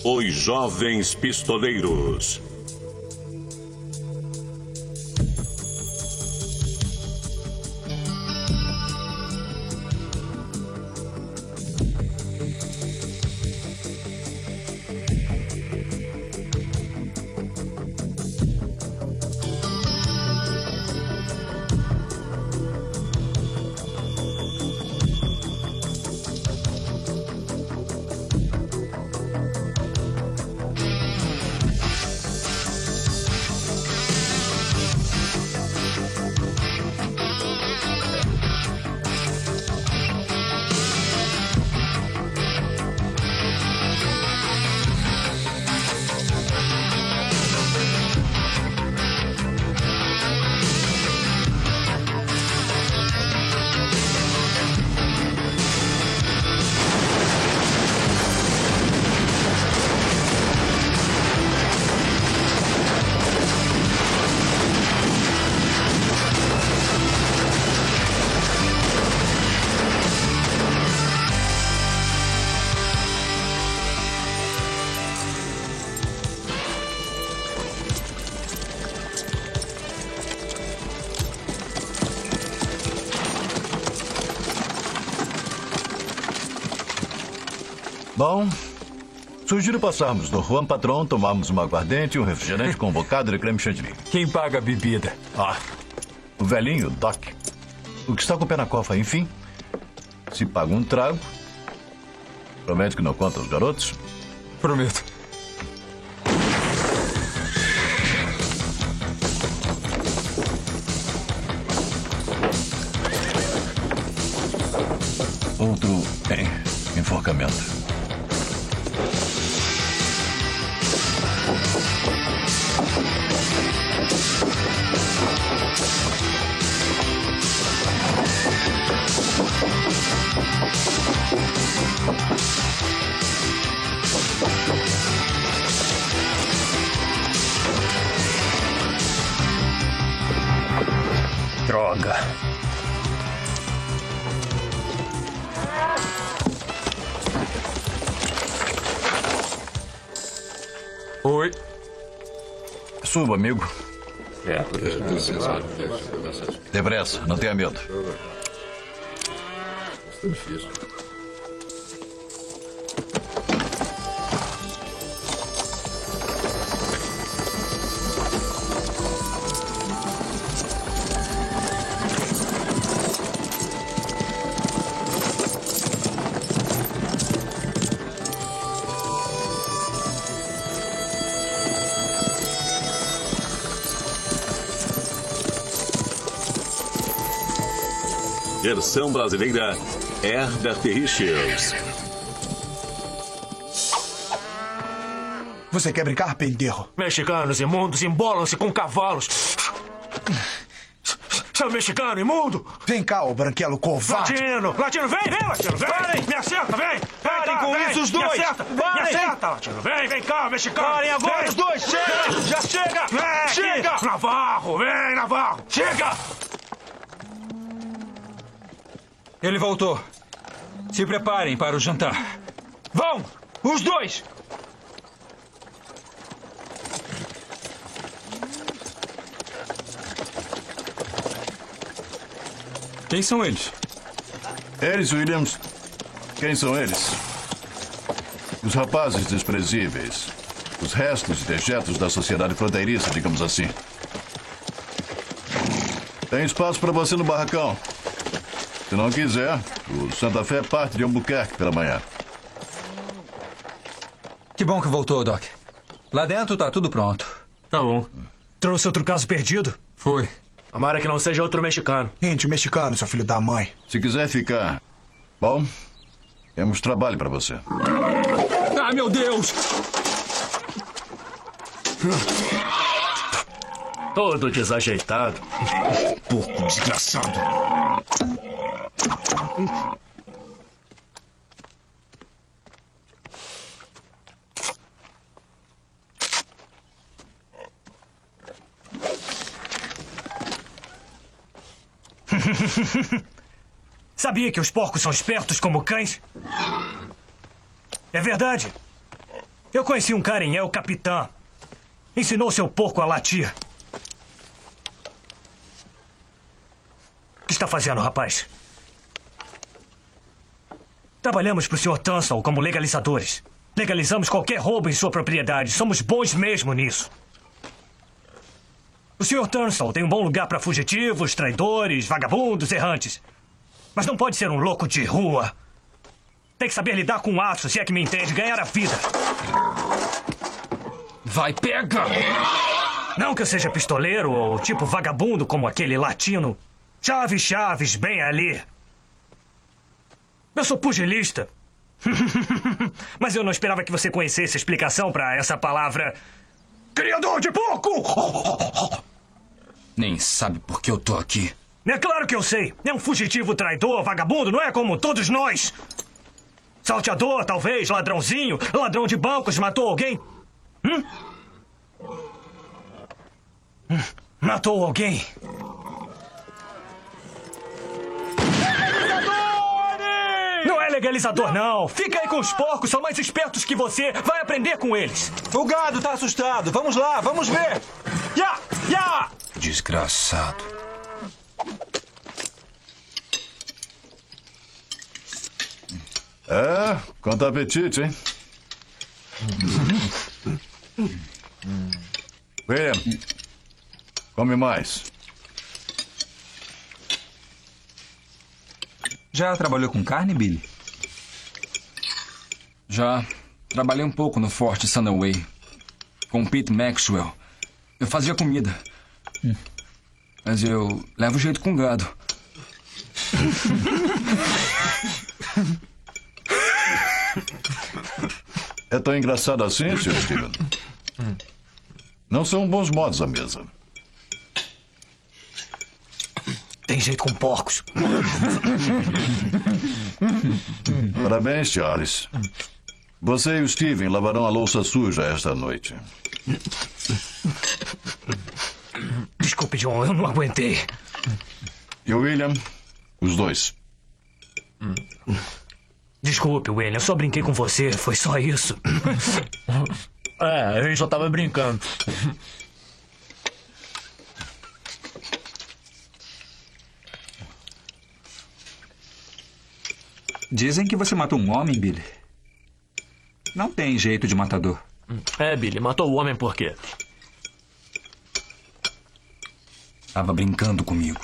Os Jovens Pistoleiros. Bom, sugiro passarmos no Juan Patrón, tomarmos uma aguardente e um refrigerante com um bocado de creme chantilly. Quem paga a bebida? O velhinho, Doc. O que está com o pé na cofa, enfim. Se paga um trago, promete que não conta aos garotos? Prometo. Outro enforcamento. Droga. Oi. Suba, amigo. Depressa, não tenha medo. Versão brasileira, Herbert Richards. Você quer brincar, pendejo? Mexicanos imundos embolam-se com cavalos. Seu mexicano imundo! Vem cá, ô branquelo covarde! Latino, vem, Latino, vem! Parem! Me acerta, vem! Parem com isso, os dois! Me Parem! acerta, Latino, vem cá, mexicano! Parem agora, os dois! Chega! Já chega! Chega! Navarro, vem, Navarro! Chega! Ele voltou. Se preparem para o jantar. Vão! Os dois! Quem são eles? Eles, Williams. Quem são eles? Os rapazes desprezíveis. Os restos e dejetos da sociedade fronteiriça, digamos assim. Tem espaço para você no barracão. Se não quiser, o Santa Fé parte de Albuquerque pela manhã. Que bom que voltou, Doc. Lá dentro tá tudo pronto. Tá bom. Trouxe outro caso perdido? Foi. Tomara que não seja outro mexicano. Índio mexicano, seu filho da mãe. Se quiser ficar, bom, temos trabalho para você. Ah, meu Deus! Todo desajeitado. Porco desgraçado. Sabia que os porcos são espertos como cães? É verdade. Eu conheci um cara em El Capitã. Ensinou seu porco a latir. O que está fazendo, rapaz? Trabalhamos para o Sr. Tunstall como legalizadores. Legalizamos qualquer roubo em sua propriedade. Somos bons mesmo nisso. O Sr. Tunstall tem um bom lugar para fugitivos, traidores, vagabundos, errantes. Mas não pode ser um louco de rua. Tem que saber lidar com aço, se é que me entende, ganhar a vida. Vai, pega! Não que eu seja pistoleiro ou tipo vagabundo como aquele latino. Chaves, bem ali. Eu sou pugilista. Mas eu não esperava que você conhecesse a explicação para essa palavra... Criador de porco! Nem sabe por que eu tô aqui. É claro que eu sei. É um fugitivo traidor, vagabundo, não é como todos nós. Salteador, talvez, ladrãozinho, ladrão de bancos, matou alguém? Matou alguém? Não é legalizador, não. Fica aí com os porcos, são mais espertos que você. Vai aprender com eles. O gado tá assustado. Vamos lá, vamos ver. Ya! Ya! Desgraçado. É, quanto apetite, hein? William, come mais. Já trabalhou com carne, Billy? Já trabalhei um pouco no Forte Sunaway. Com Pete Maxwell. Eu fazia comida. Mas eu levo jeito com gado. É tão engraçado assim, Sr. Steven? Não são bons modos à mesa. Tem jeito com porcos. Parabéns, Charles. Você e o Steven lavarão a louça suja esta noite. Desculpe, John, eu não aguentei. E o William? Os dois. Desculpe, William, eu só brinquei com você, foi só isso. Eu só tava brincando. Dizem que você matou um homem, Billy. Não tem jeito de matador. Billy, matou o homem por quê? Tava brincando comigo.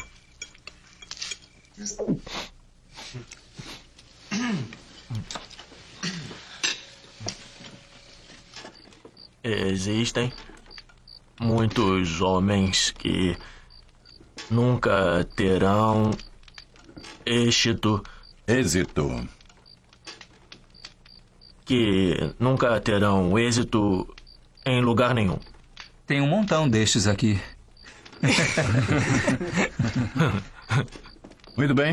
Existem muitos homens que nunca terão êxito, Êxito. que nunca terão êxito em lugar nenhum. Tem um montão destes aqui. Muito bem.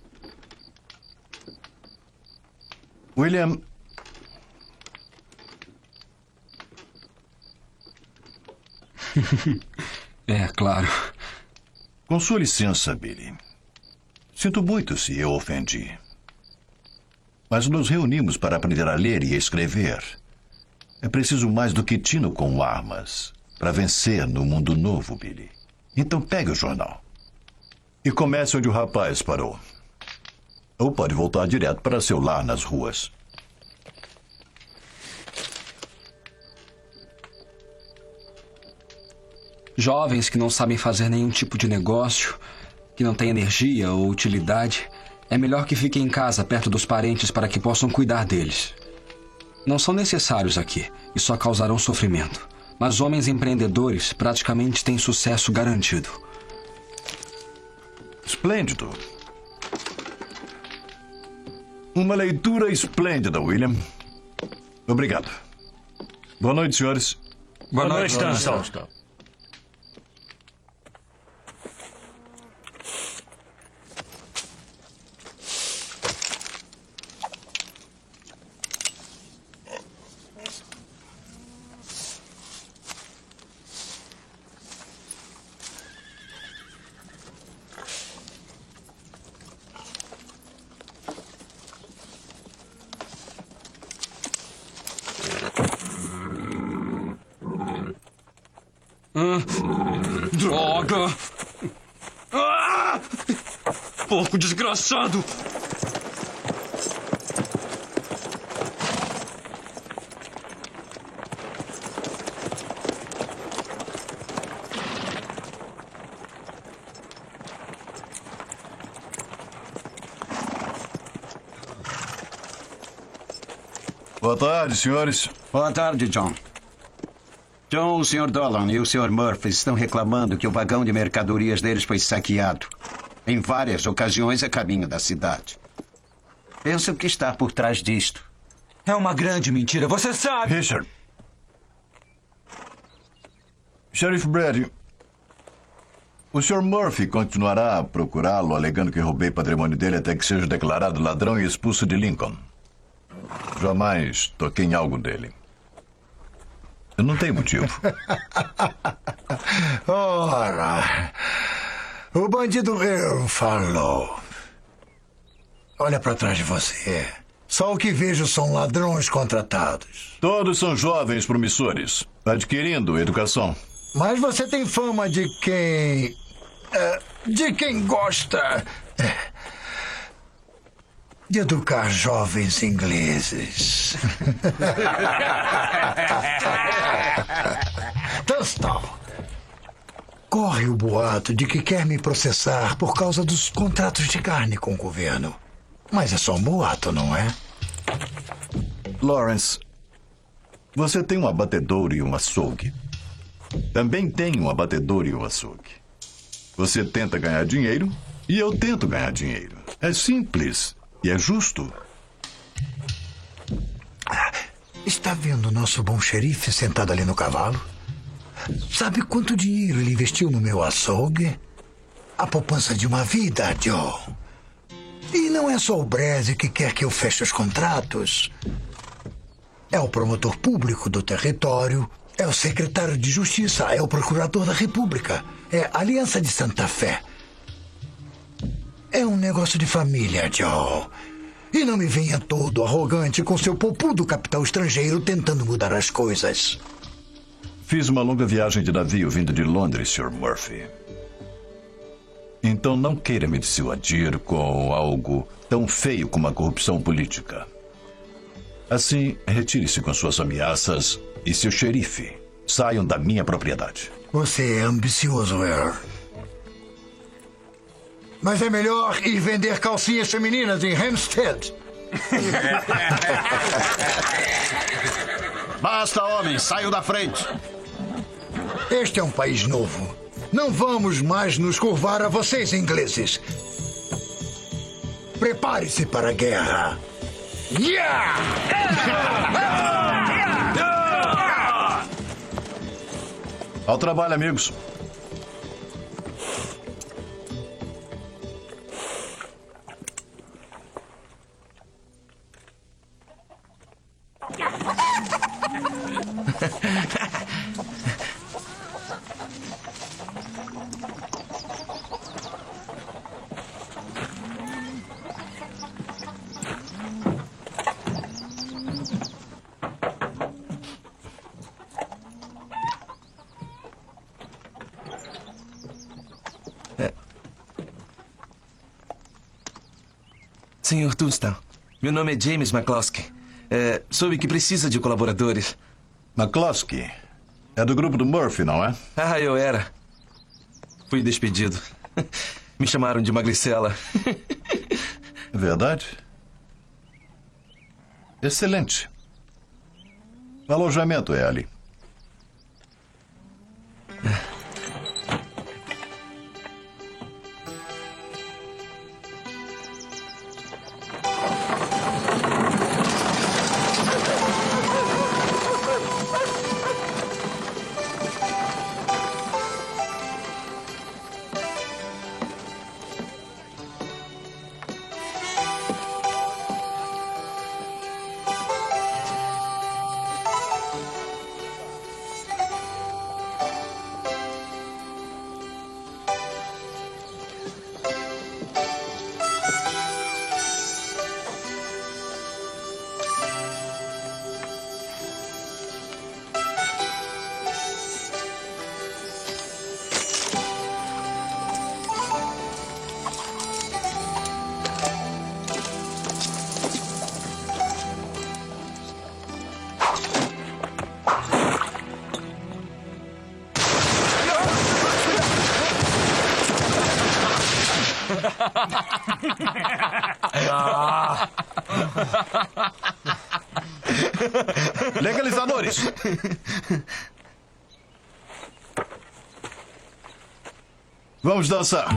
William... É, claro. Com sua licença, Billy. Sinto muito se eu ofendi. Mas nos reunimos para aprender a ler e a escrever. É preciso mais do que tino com armas para vencer no mundo novo, Billy. Então pegue o jornal e comece onde o rapaz parou. Ou pode voltar direto para seu lar nas ruas. Jovens que não sabem fazer nenhum tipo de negócio, que não têm energia ou utilidade, é melhor que fiquem em casa perto dos parentes para que possam cuidar deles. Não são necessários aqui e só causarão sofrimento. Mas homens empreendedores praticamente têm sucesso garantido. Esplêndido. Uma leitura esplêndida, William. Obrigado. Boa noite, senhores. Boa noite, Tunstall. Droga! Ah! Porco desgraçado! Boa tarde, senhores. Boa tarde, John. John, o Sr. Dolan e o Sr. Murphy estão reclamando que o vagão de mercadorias deles foi saqueado. Em várias ocasiões a caminho da cidade. Penso que está por trás disto. É uma grande mentira, você sabe. Richard. Sheriff Brady, o Sr. Murphy continuará a procurá-lo, alegando que roubei patrimônio dele até que seja declarado ladrão e expulso de Lincoln. Jamais toquei em algo dele. Eu não tenho motivo. Ora, o bandido Earl falou. Olha pra trás de você. Só o que vejo são ladrões contratados. Todos são jovens promissores, adquirindo educação. Mas você tem fama de quem... de quem gosta... de educar jovens ingleses. Tunstall. Corre o boato de que quer me processar por causa dos contratos de carne com o governo. Mas é só um boato, não é? Lawrence, você tem um abatedouro e um açougue. Também tenho um abatedouro e um açougue. Você tenta ganhar dinheiro e eu tento ganhar dinheiro. É simples e é justo. Está vendo o nosso bom xerife sentado ali no cavalo? Sabe quanto dinheiro ele investiu no meu açougue? A poupança de uma vida, Joe. E não é só o Breze que quer que eu feche os contratos. É o promotor público do território, é o secretário de Justiça, é o procurador da República, é a Aliança de Santa Fé. É um negócio de família, Joe. E não me venha todo arrogante com seu popudo capital estrangeiro tentando mudar as coisas. Fiz uma longa viagem de navio vindo de Londres, Sr. Murphy. Então não queira me dissuadir com algo tão feio como a corrupção política. Assim, retire-se com suas ameaças e seu xerife saiam da minha propriedade. Você é ambicioso, Earl. Mas é melhor ir vender calcinhas femininas em Hampstead. Basta, homem, saiam da frente. Este é um país novo. Não vamos mais nos curvar a vocês, ingleses. Prepare-se para a guerra. Ao trabalho, amigos. Senhor Tunstall, meu nome é James McCloskey. Soube que precisa de colaboradores. McCloskey? É do grupo do Murphy, não é? Ah, eu era. Fui despedido. Me chamaram de magricela. É verdade? Excelente. O alojamento é ali. Legalizadores! Vamos dançar.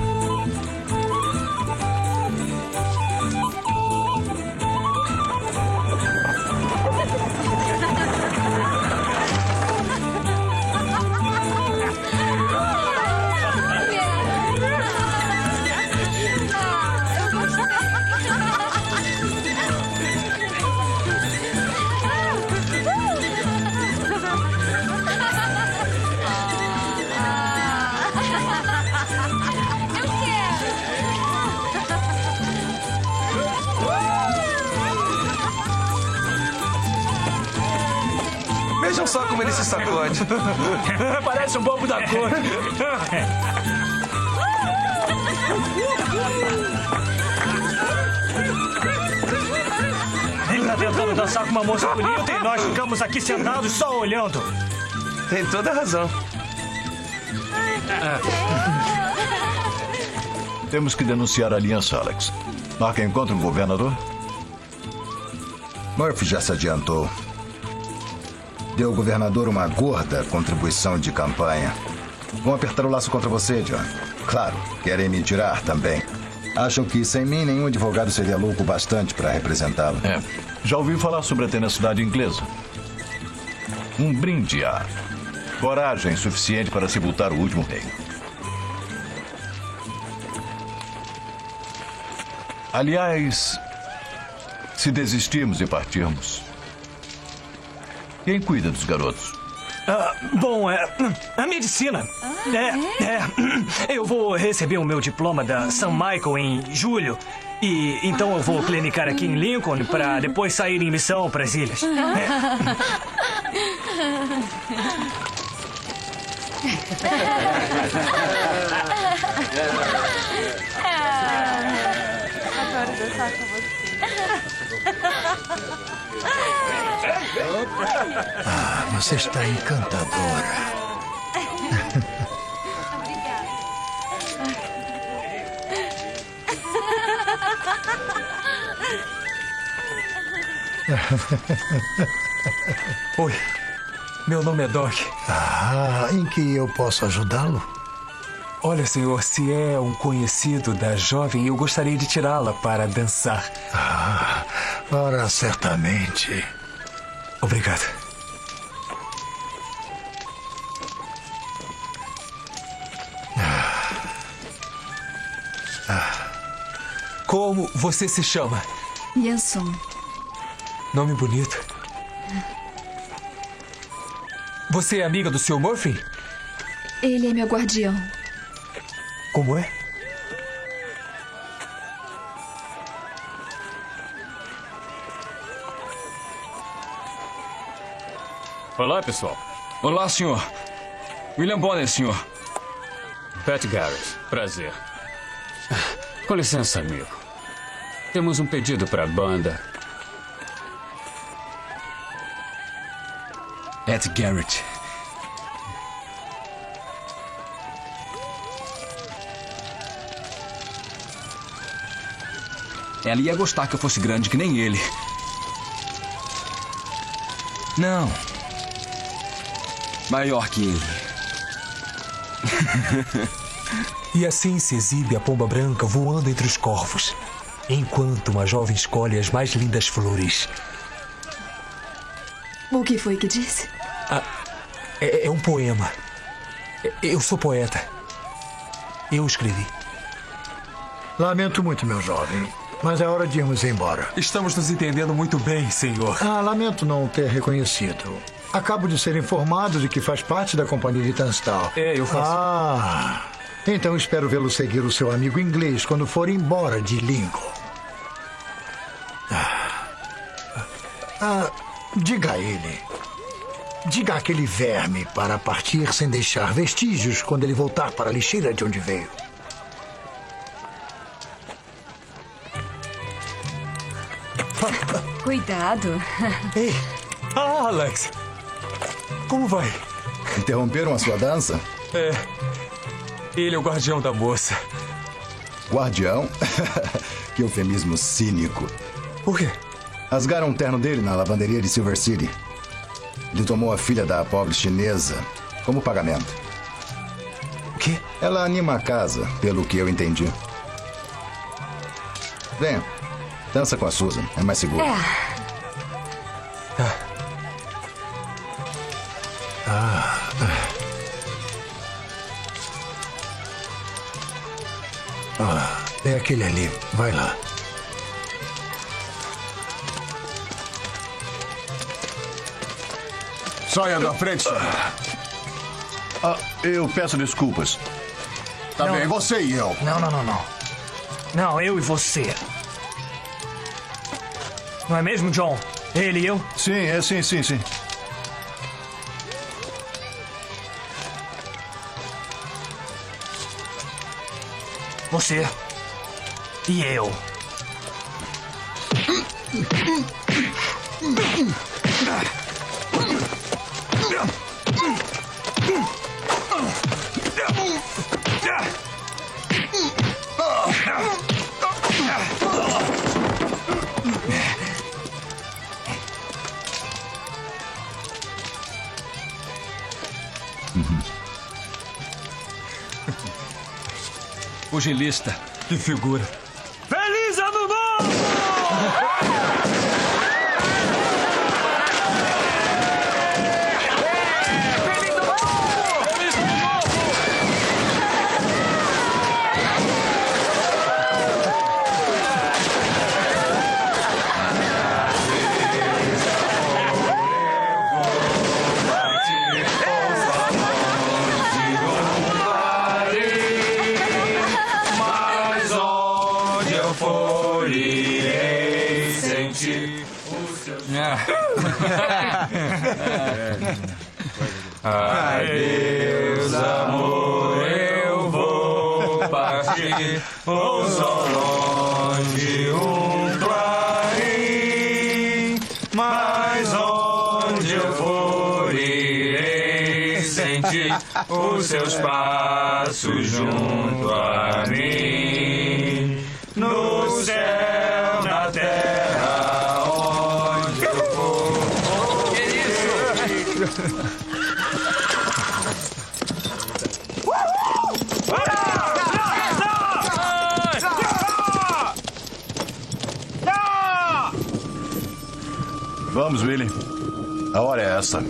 Vejam só como ele se sacode. Parece um bobo da cor. Ele tá tentando dançar com uma moça bonita e nós ficamos aqui sentados só olhando. Tem toda a razão. Temos que denunciar a aliança, Alex. Marca encontro com o governador? Murphy já se adiantou. Deu ao governador uma gorda contribuição de campanha. Vão apertar o laço contra você, John. Claro, querem me tirar também. Acham que sem mim nenhum advogado seria louco bastante para representá-lo. Já ouvi falar sobre a tenacidade inglesa. Um brinde a coragem suficiente para sepultar o último rei. Aliás, se desistirmos e partirmos, quem cuida dos garotos? Bom, a medicina. Eu vou receber o meu diploma da St. Michael em julho. E então eu vou clinicar aqui em Lincoln para depois sair em missão para as ilhas. Adoro dançar com você. Você está encantadora. Oi, meu nome é Doc. Em que eu posso ajudá-lo? Olha, senhor, se é um conhecido da jovem, eu gostaria de tirá-la para dançar. Ora, certamente. Obrigado. Como você se chama? Yanson. Nome bonito. Você é amiga do Sr. Murphy? Ele é meu guardião. Como é? Olá, pessoal. Olá, senhor. William Bonner, senhor. Pat Garrett. Prazer. Com licença, amigo. Temos um pedido para a banda. Ed Garrett. Ela ia gostar que eu fosse grande que nem ele. Não. Maior que ele. E assim se exibe a pomba branca voando entre os corvos, enquanto uma jovem escolhe as mais lindas flores. O que foi que disse? É um poema. Eu sou poeta. Eu escrevi. Lamento muito, meu jovem, mas é hora de irmos embora. Estamos nos entendendo muito bem, senhor. Lamento não ter reconhecido. Acabo de ser informado de que faz parte da companhia de Tunstall. Eu faço. Então espero vê-lo seguir o seu amigo inglês quando for embora de Lincoln. Diga a ele. Diga àquele verme para partir sem deixar vestígios quando ele voltar para a lixeira de onde veio. Cuidado. Ei, Alex. Como vai? Interromperam a sua dança? Ele é o guardião da moça. Guardião? Que eufemismo cínico. Por quê? Rasgaram um terno dele na lavanderia de Silver City. Ele tomou a filha da pobre chinesa como pagamento. O quê? Ela anima a casa, pelo que eu entendi. Venha, dança com a Susan, é mais seguro. É aquele ali. Vai lá. Saia da frente, senhor. Eu peço desculpas. Tá Não. bem, você e eu. Não. Não, eu e você. Não é mesmo, John? Ele e eu? Sim. Você e eu. Pugilista. Que figura. Feliz Ano Novo! Adeus, amor, eu vou partir. Ouço ao longe um clarim, mas onde eu for irei sentir os seus passos junto a mim. No céu, na terra, onde eu for. Que isso? Vamos, Billy. A hora é essa.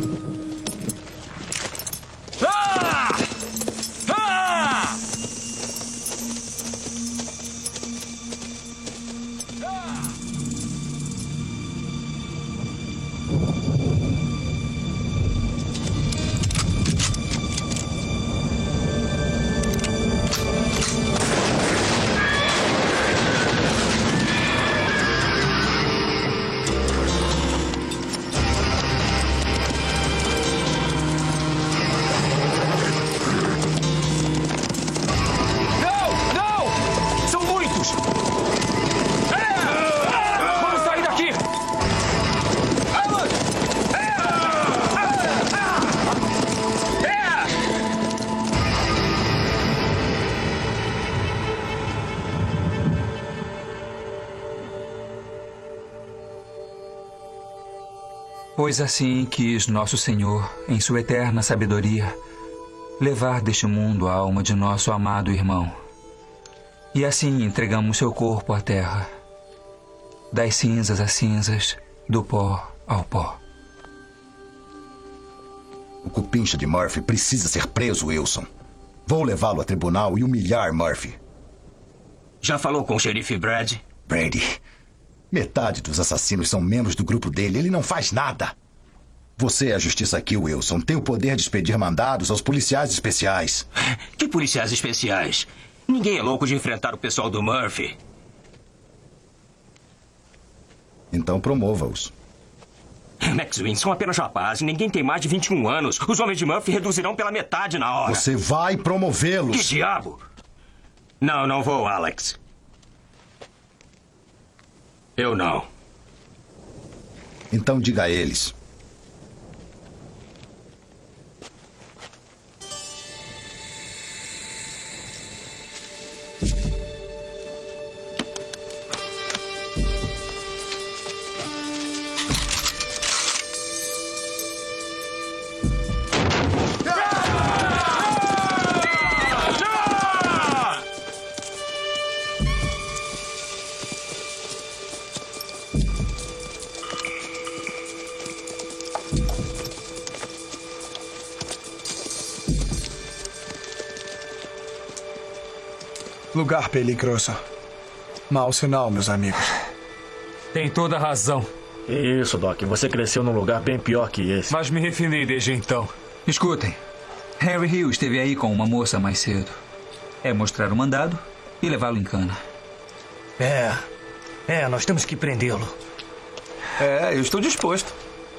Pois assim quis Nosso Senhor, em sua eterna sabedoria, levar deste mundo a alma de nosso amado irmão. E assim entregamos seu corpo à terra, das cinzas às cinzas, do pó ao pó. O cupincha de Murphy precisa ser preso, Wilson. Vou levá-lo a tribunal e humilhar Murphy. Já falou com o xerife Brad? Brady, metade dos assassinos são membros do grupo dele. Ele não faz nada. Você é a justiça aqui, Wilson. Tem o poder de expedir mandados aos policiais especiais. Que policiais especiais? Ninguém é louco de enfrentar o pessoal do Murphy. Então promova-os. McSween, são apenas rapazes. Ninguém tem mais de 21 anos. Os homens de Murphy reduzirão pela metade na hora. Você vai promovê-los. Que diabo? Não vou, Alex. Eu não. Então diga a eles. Lugar peligroso. Mau sinal, meus amigos. Tem toda a razão. Isso, Doc. Você cresceu num lugar bem pior que esse. Mas me refinei desde então. Escutem. Harry Hill esteve aí com uma moça mais cedo. É mostrar o mandado e levá-lo em cana. Nós temos que prendê-lo. Eu estou disposto.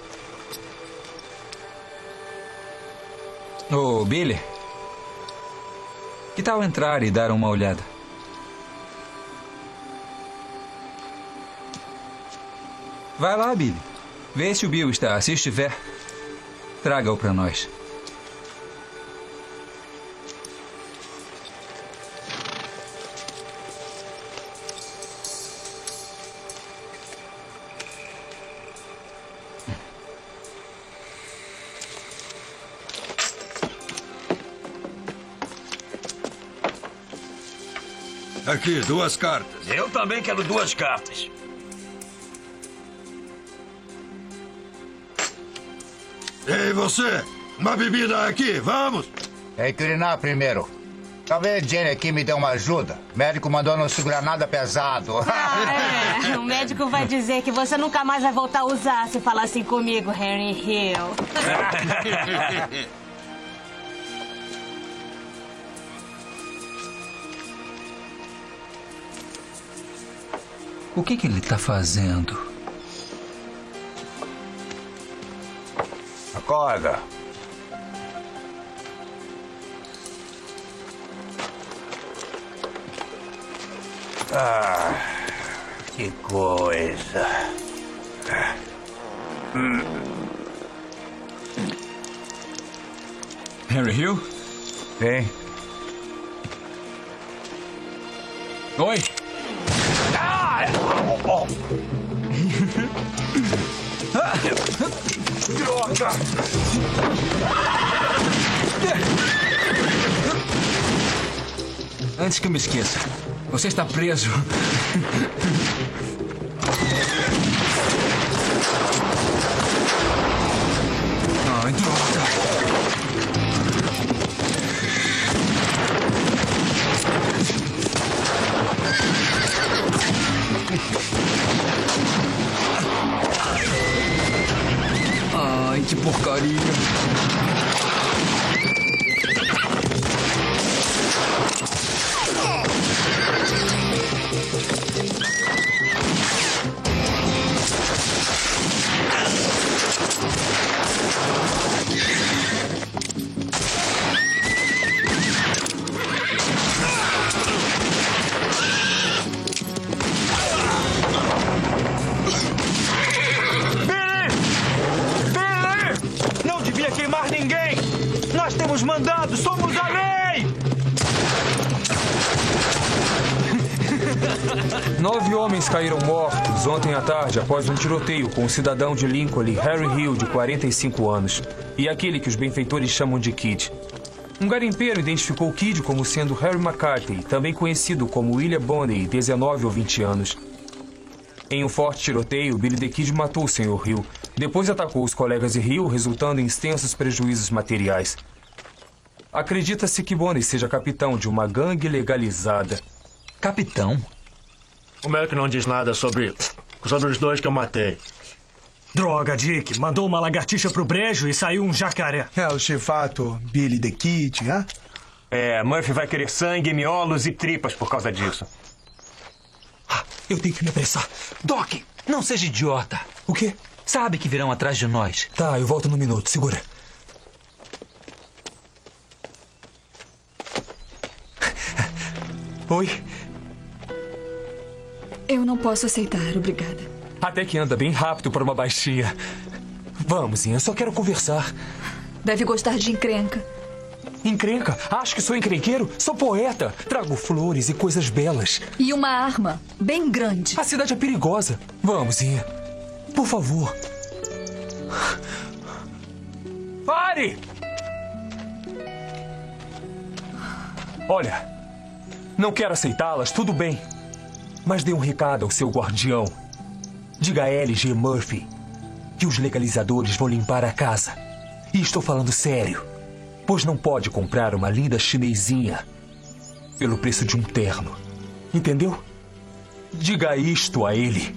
Ô, Billy. Que tal entrar e dar uma olhada? Vai lá, Billy. Vê se o Bill está. Se estiver, traga-o para nós. Aqui, 2 cartas. Eu também quero 2 cartas. Ei, você! Uma bebida aqui, vamos! Tem que urinar primeiro. Talvez Jenny aqui me dê uma ajuda. O médico mandou não segurar nada pesado. O médico vai dizer que você nunca mais vai voltar a usar se falar assim comigo, Harry Hill. O que ele está fazendo? Acorda. Que coisa. Harry Hill? Vem. Oi. Droga! Antes que eu me esqueça, você está preso. Ai, droga! Ai, que porcaria! Ninguém! Nós temos mandado! Somos a lei! 9 homens caíram mortos ontem à tarde após um tiroteio com o cidadão de Lincoln, Harry Hill, de 45 anos, e aquele que os benfeitores chamam de Kid. Um garimpeiro identificou o Kid como sendo Harry McCarthy, também conhecido como William Bonney, 19 ou 20 anos. Em um forte tiroteio, Billy the Kid matou o Sr. Hill. Depois atacou os colegas de Hill, resultando em extensos prejuízos materiais. Acredita-se que Bonney seja capitão de uma gangue legalizada. Capitão? O médico não diz nada sobre os 2 que eu matei. Droga, Dick. Mandou uma lagartixa pro brejo e saiu um jacaré. O chifato Billy the Kid, hein? Murphy vai querer sangue, miolos e tripas por causa disso. Eu tenho que me apressar. Doc, não seja idiota. O quê? Sabe que virão atrás de nós. Tá, eu volto num minuto. Segura. Oi? Eu não posso aceitar, obrigada. Até que anda bem rápido para uma baixinha. Vamos, Ian, só quero conversar. Deve gostar de encrenca. Encrenca? Acho que sou encrenqueiro? Sou poeta. Trago flores e coisas belas. E uma arma bem grande. A cidade é perigosa. Vamos, Ian. Por favor. Pare! Olha, não quero aceitá-las, tudo bem. Mas dê um recado ao seu guardião. Diga a L.G. Murphy que os legalizadores vão limpar a casa. E estou falando sério. Pois não pode comprar uma linda chinesinha pelo preço de um terno. Entendeu? Diga isto a ele.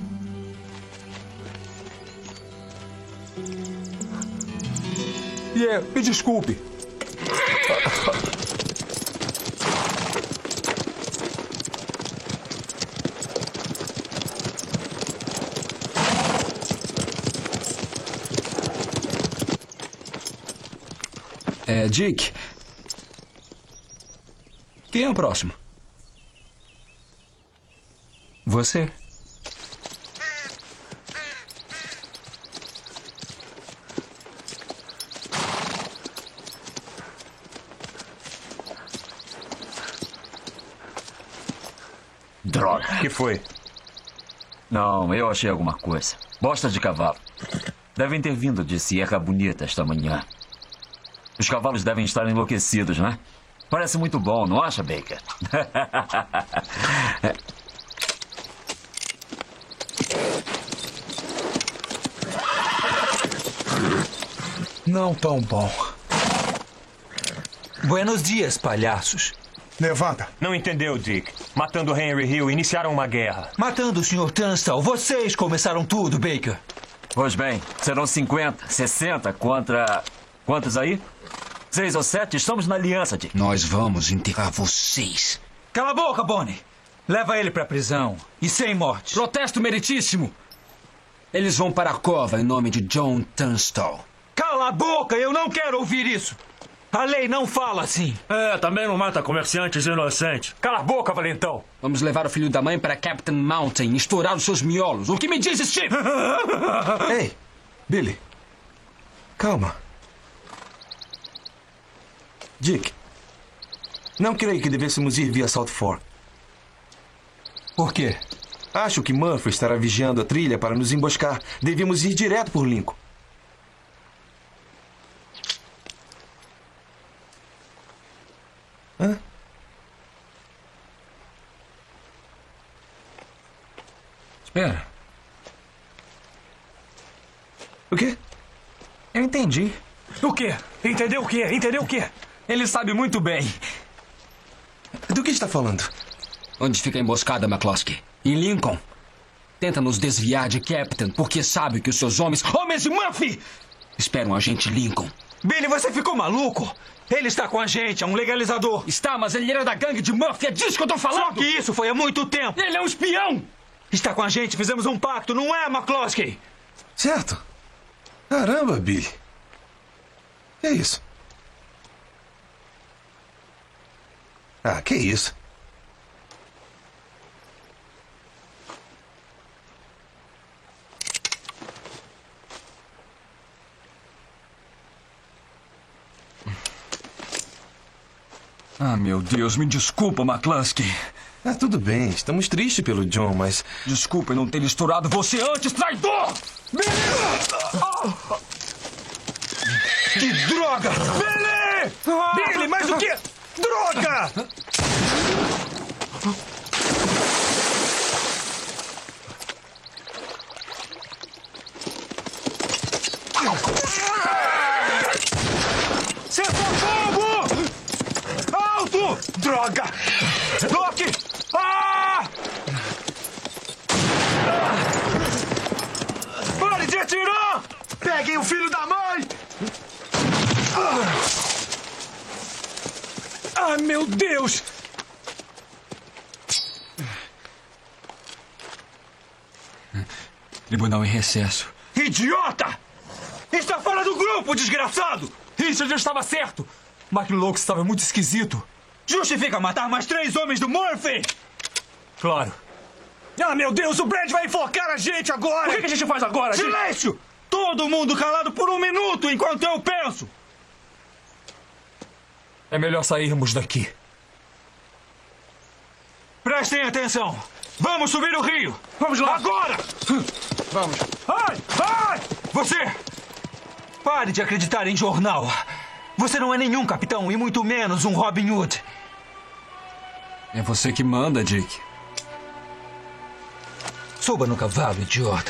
Me desculpe. Dick. Quem é o próximo? Você. Droga. O que foi? Não, eu achei alguma coisa. Bosta de cavalo. Devem ter vindo de Sierra Bonita esta manhã. Os cavalos devem estar enlouquecidos, né? Parece muito bom, não acha, Baker? Não tão bom. Buenos dias, palhaços. Levanta. Não entendeu, Dick. Matando Henry Hill, iniciaram uma guerra. Matando o Sr. Tunstall. Vocês começaram tudo, Baker. Pois bem, serão 50, 60 contra... Quantos aí? 6 ou 7? Estamos na aliança, Dick. Nós vamos enterrar vocês. Cala a boca, Bonnie. Leva ele pra prisão. E sem morte. Protesto meritíssimo. Eles vão para a cova em nome de John Tunstall. Cala a boca! Eu não quero ouvir isso! A lei não fala assim. Também não mata comerciantes inocentes. Cala a boca, valentão! Vamos levar o filho da mãe para Captain Mountain e estourar os seus miolos. O que me diz, Steve? Ei, Billy. Calma. Dick, não creio que devêssemos ir via South Fork. Por quê? Acho que Murphy estará vigiando a trilha para nos emboscar. Devíamos ir direto por Lincoln. Hã? Espera. O quê? Eu entendi. O quê? Entendeu o quê? Entendeu o quê? Ele sabe muito bem. Do que está falando? Onde fica a emboscada, McCloskey? Em Lincoln. Tenta nos desviar de Captain, porque sabe que os seus homens de Murphy, esperam a gente Lincoln. Billy, você ficou maluco? Ele está com a gente, é um legalizador. Está, mas ele era da gangue de Murphy, é disso que eu tô falando. Só que isso foi há muito tempo. Ele é um espião. Está com a gente, fizemos um pacto, não é, McCloskey? Certo. Caramba, Billy. Que é isso? Que isso? Meu Deus, me desculpa, McCluskey. Tudo bem, estamos tristes pelo John, mas... Desculpa não ter estourado você antes, traidor! Que droga! Billy! Billy, mais o quê? Droga! Cessar fogo! Alto! Droga! Doc! Pare de atirar! Peguem o filho da mãe! Meu Deus! Tribunal em recesso. Idiota! Está fora do grupo, desgraçado! Richard estava certo. McLoak estava muito esquisito. Justifica matar mais 3 homens do Murphy? Claro. Meu Deus, o Brad vai enforcar a gente agora! O que a gente faz agora? Silêncio! Todo mundo calado por 1 minuto enquanto eu penso! É melhor sairmos daqui. Prestem atenção! Vamos subir o rio! Vamos lá! Agora! Vamos. Ai! Você! Pare de acreditar em jornal. Você não é nenhum capitão e muito menos um Robin Hood. É você que manda, Dick. Suba no cavalo, idiota.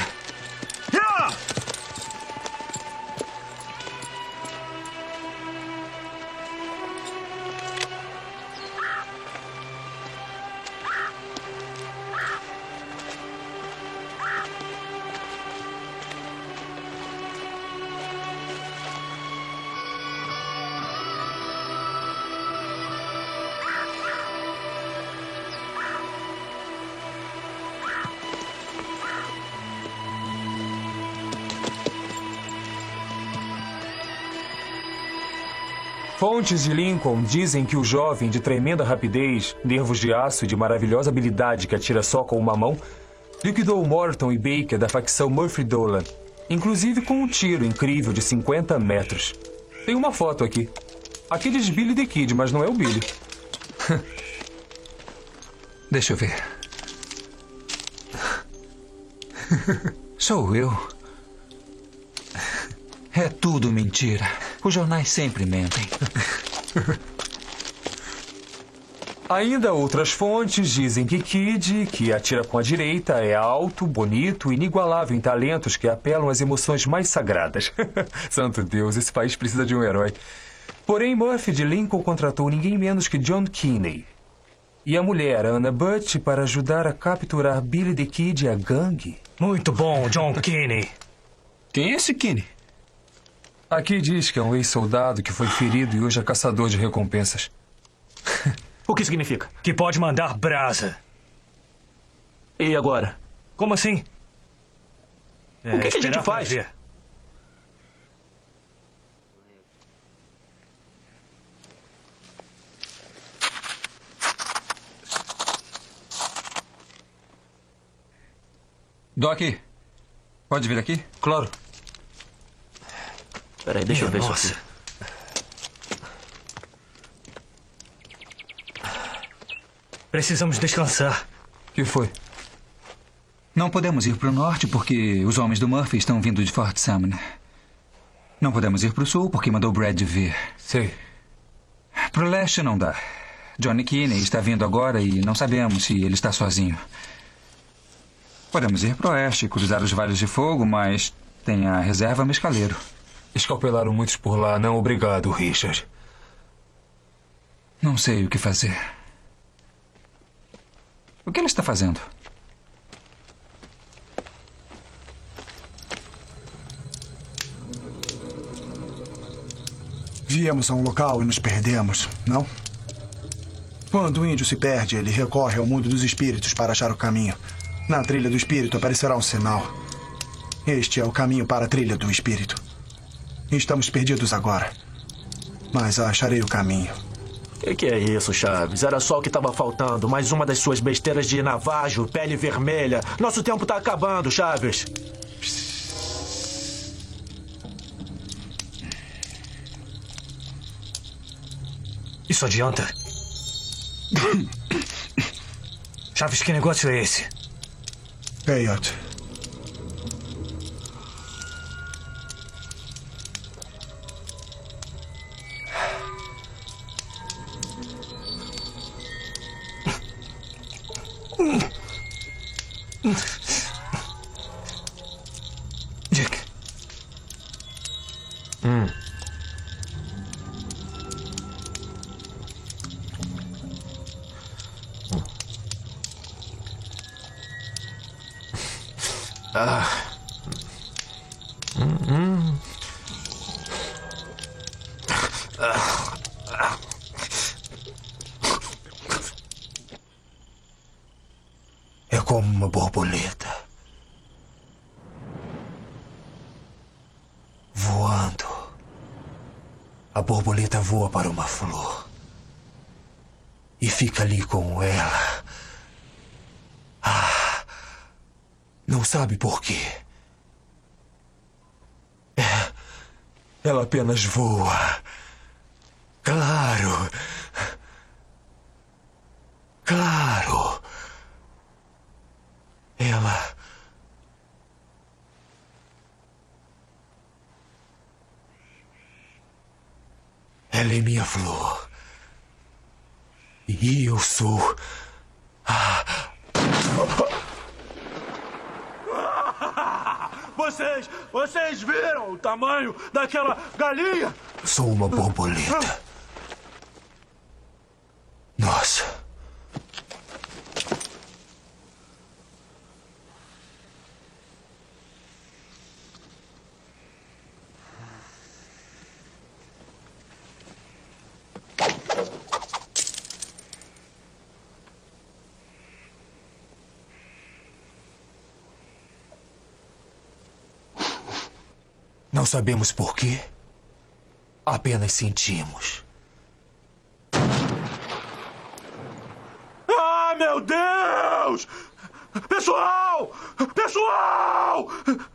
Fontes de Lincoln dizem que o jovem de tremenda rapidez, nervos de aço e de maravilhosa habilidade que atira só com uma mão, liquidou Morton e Baker da facção Murphy-Dolan, inclusive com um tiro incrível de 50 metros. Tem uma foto aqui. Aqui diz Billy the Kid, mas não é o Billy. Deixa eu ver. Sou eu. É tudo mentira. Os jornais sempre mentem. Ainda outras fontes dizem que Kid, que atira com a direita, é alto, bonito, inigualável em talentos que apelam às emoções mais sagradas. Santo Deus, esse país precisa de um herói. Porém, Murphy de Lincoln contratou ninguém menos que John Kinney e a mulher, Anna Butch, para ajudar a capturar Billy the Kid e a gangue. Muito bom, John Kinney. Quem é esse Kinney? Aqui diz que é um ex-soldado que foi ferido e hoje é caçador de recompensas. O que significa? Que pode mandar brasa. E agora? Como assim? O que a gente faz? Doc, pode vir aqui? Claro. Peraí, deixa eu ver isso aqui. Precisamos descansar. O que foi? Não podemos ir para o norte porque os homens do Murphy estão vindo de Fort Sumner. Não podemos ir para o sul porque mandou Brad vir. Sei. Para o leste não dá. Johnny Kinney está vindo agora e não sabemos se ele está sozinho. Podemos ir para o oeste e cruzar os vales de fogo, mas tem a reserva Mescaleiro. Escalpelaram muitos por lá. Não, obrigado, Richard. Não sei o que fazer. O que ele está fazendo? Viemos a um local e nos perdemos, não? Quando o índio se perde, ele recorre ao mundo dos espíritos para achar o caminho. Na trilha do espírito aparecerá um sinal. Este é o caminho para a trilha do espírito. Estamos perdidos agora, mas acharei o caminho. Que é isso, Chaves? Era só o que estava faltando. Mais uma das suas besteiras de Navajo, pele vermelha. Nosso tempo tá acabando, Chaves. Isso adianta? Chaves, que negócio é esse? Peyote. Dick. É como uma borboleta. Voando. A borboleta voa para uma flor. E fica ali com ela. Não sabe por quê. Ela apenas voa. Claro. Claro. Ela é minha flor. E eu sou... Vocês viram o tamanho daquela galinha? Sou uma borboleta. Nossa. Não sabemos por quê. Apenas sentimos. Meu Deus! Pessoal! Pessoal!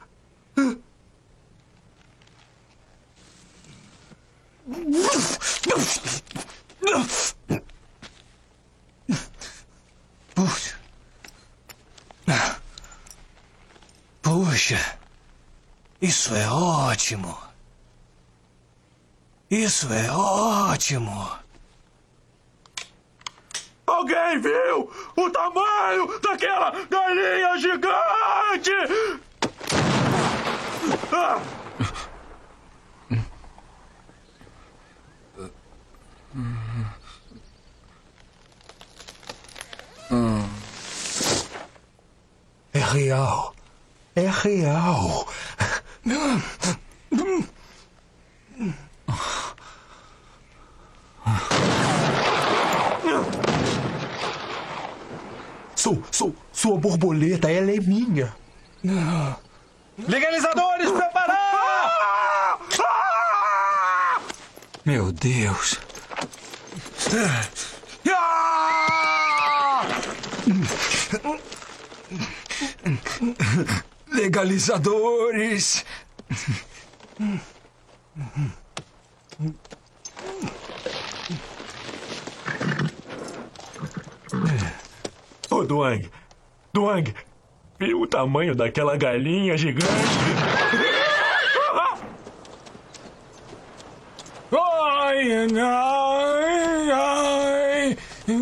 Puxa, isso é ótimo. Isso é ótimo. Alguém viu o tamanho daquela galinha gigante? Ah! É real. É real. Sua borboleta, ela é minha. Legalizadores, preparar! Meu Deus. Legalizadores. Ô, Duang. Duang, viu o tamanho daquela galinha gigante? Ai, ai, ai.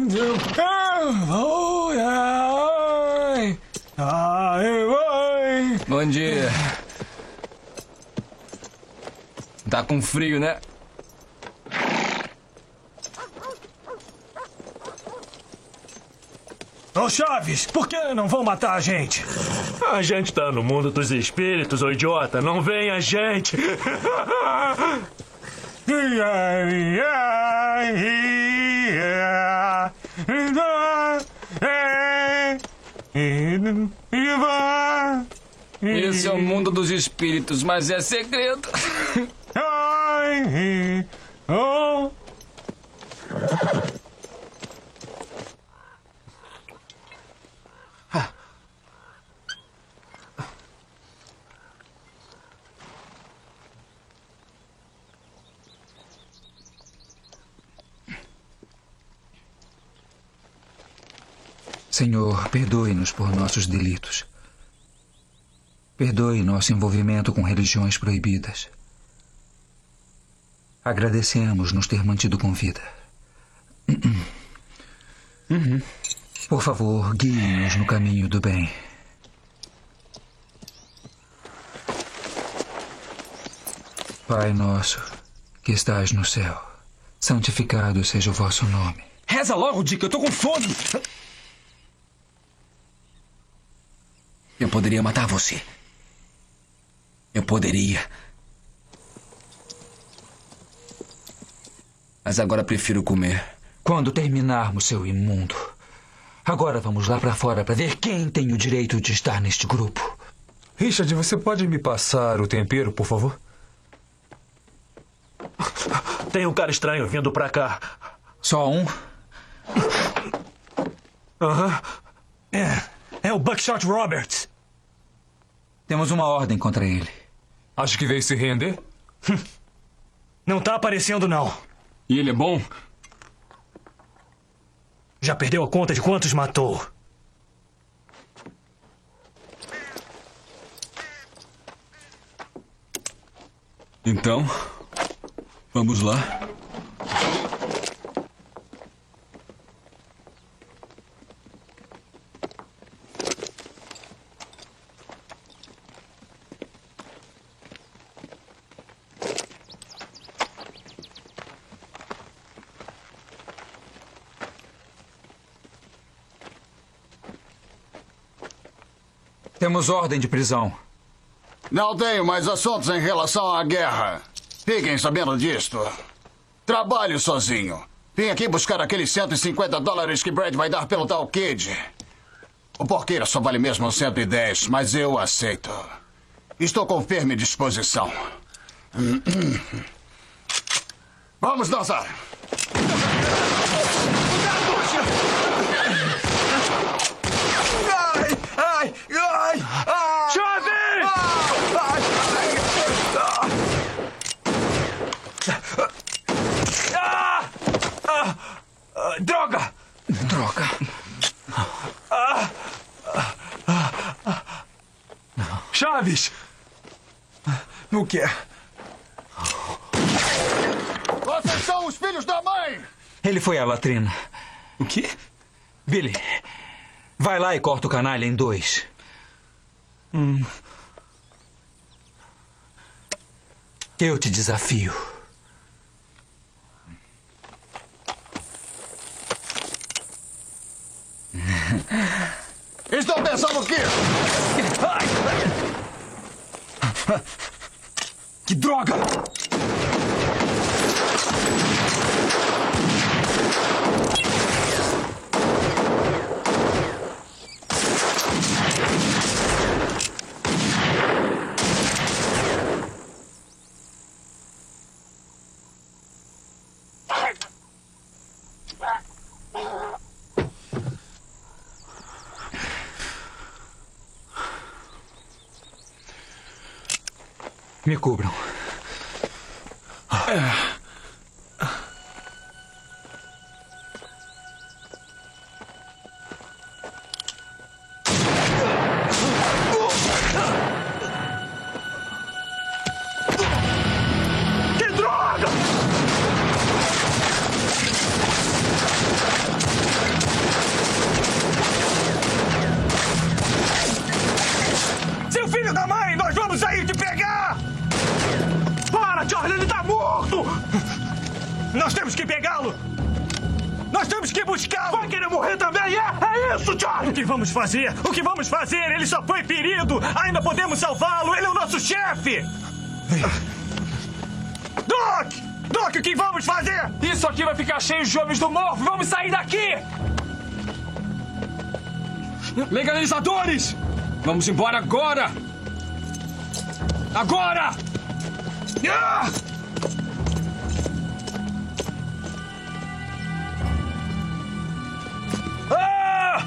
Bom dia. Tá com frio, né? Ô, Chaves, por que não vão matar a gente? A gente tá no mundo dos espíritos, ô idiota. Não vem a gente. Esse é o mundo dos espíritos, mas é segredo. Senhor, perdoe-nos por nossos delitos. Perdoe nosso envolvimento com religiões proibidas. Agradecemos nos ter mantido com vida. Por favor, guie-nos no caminho do bem. Pai nosso, que estás no céu, santificado seja o vosso nome. Reza logo, Dick, eu tô com fome. Eu poderia matar você. Eu poderia. Mas agora prefiro comer. Quando terminarmos, seu imundo. Agora vamos lá pra fora pra ver quem tem o direito de estar neste grupo. Richard, você pode me passar o tempero, por favor? Tem um cara estranho vindo pra cá. Só um? Aham. É o Buckshot Roberts. Temos uma ordem contra ele. Acho que veio se render? Não tá aparecendo, não. E ele é bom? Já perdeu a conta de quantos matou? Então, vamos lá. Temos ordem de prisão. Não tenho mais assuntos em relação à guerra. Fiquem sabendo disto. Trabalho sozinho. Vim aqui buscar aqueles $150 que Brad vai dar pelo tal Kid. O porqueira só vale mesmo 110, mas eu aceito. Estou com firme disposição. Vamos dançar. Ai! Ai! Ai! Chaves! Droga! Droga. Chaves! O que é? Vocês são os filhos da mãe! Ele foi à latrina. O quê? Billy, vai lá e corta o canalha em 2. Eu te desafio. Estão pensando o quê? Que droga! Me cubram. Que droga! Seu filho da mãe, nós vamos sair te pegar! Para, Charlie, ele tá morto! Nós temos que pegá-lo! Nós temos que buscá-lo! Vai querer morrer também? É isso, Charlie! O que vamos fazer? O que vamos fazer? Ele só foi ferido! Ainda podemos salvá-lo! Ele é o nosso chefe! Doc! Doc, o que vamos fazer? Isso aqui vai ficar cheio de homens do Morph! Vamos sair daqui! Legalizadores! Vamos embora agora! Agora! Ah! Ah!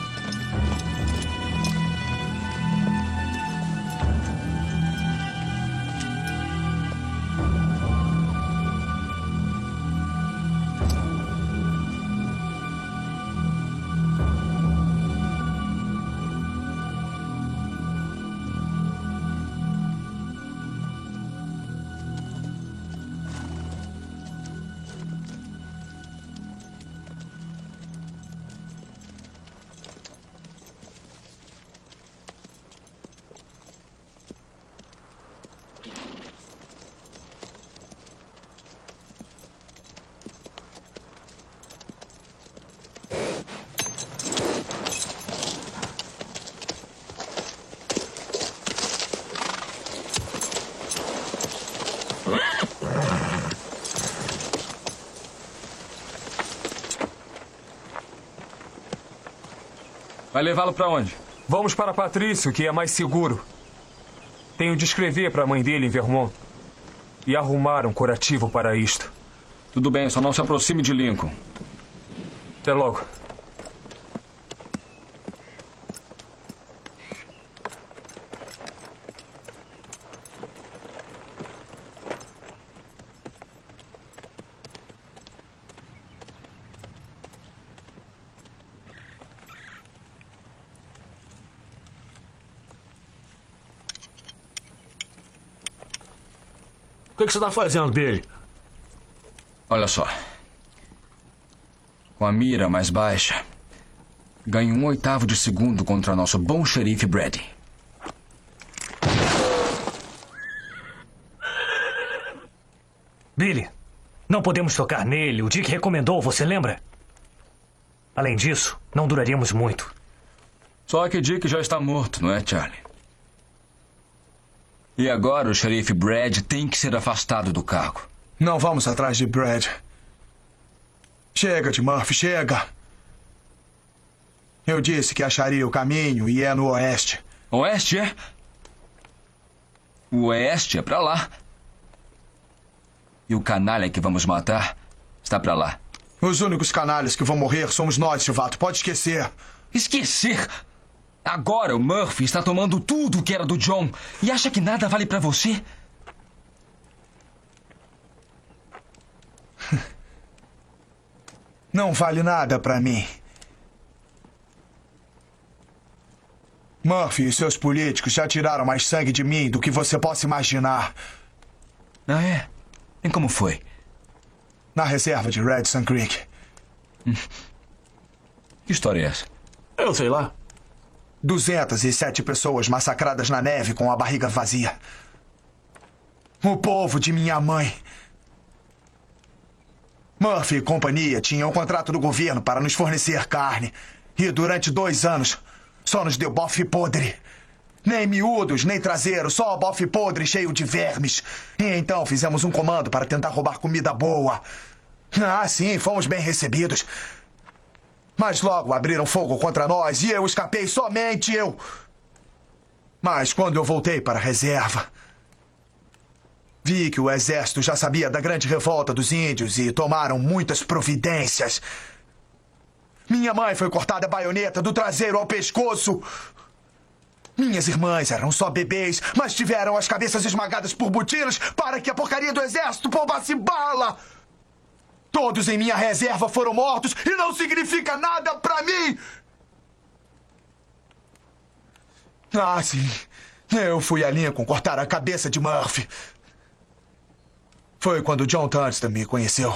Vai levá-lo pra onde? Vamos para Patrício, que é mais seguro. Tenho de escrever para a mãe dele em Vermont e arrumar um curativo para isto. Tudo bem, só não se aproxime de Lincoln. Até logo. O que você está fazendo, Billy? Olha só. Com a mira mais baixa, ganho 1/8 de segundo contra nosso bom xerife Brady. Billy, não podemos tocar nele. O Dick recomendou, você lembra? Além disso, não duraríamos muito. Só que Dick já está morto, não é, Charlie? E agora o xerife Brad tem que ser afastado do cargo. Não vamos atrás de Brad. Chega de Murphy, chega. Eu disse que acharia o caminho e é no oeste. Oeste, é? O oeste é pra lá. E o canalha que vamos matar está pra lá. Os únicos canalhas que vão morrer somos nós, Chivato. Pode esquecer. Esquecer? Agora o Murphy está tomando tudo que era do John e acha que nada vale pra você? Não vale nada pra mim. Murphy e seus políticos já tiraram mais sangue de mim do que você possa imaginar. Ah, é? E como foi? Na reserva de Redson Creek. Que história é essa? Eu sei lá. 207 pessoas massacradas na neve com a barriga vazia. O povo de minha mãe. Murphy e companhia tinham um contrato do governo para nos fornecer carne. E durante 2 anos, só nos deu bofe podre. Nem miúdos, nem traseiro, só bofe podre cheio de vermes. E então fizemos um comando para tentar roubar comida boa. Ah, sim, fomos bem recebidos. Mas logo abriram fogo contra nós e eu escapei, somente eu. Mas quando eu voltei para a reserva, vi que o exército já sabia da grande revolta dos índios e tomaram muitas providências. Minha mãe foi cortada a baioneta do traseiro ao pescoço. Minhas irmãs eram só bebês, mas tiveram as cabeças esmagadas por botinas para que a porcaria do exército poupasse bala. Todos em minha reserva foram mortos e não significa nada pra mim! Ah, sim. Eu fui a Lincoln cortar a cabeça de Murphy. Foi quando John Tunstall me conheceu.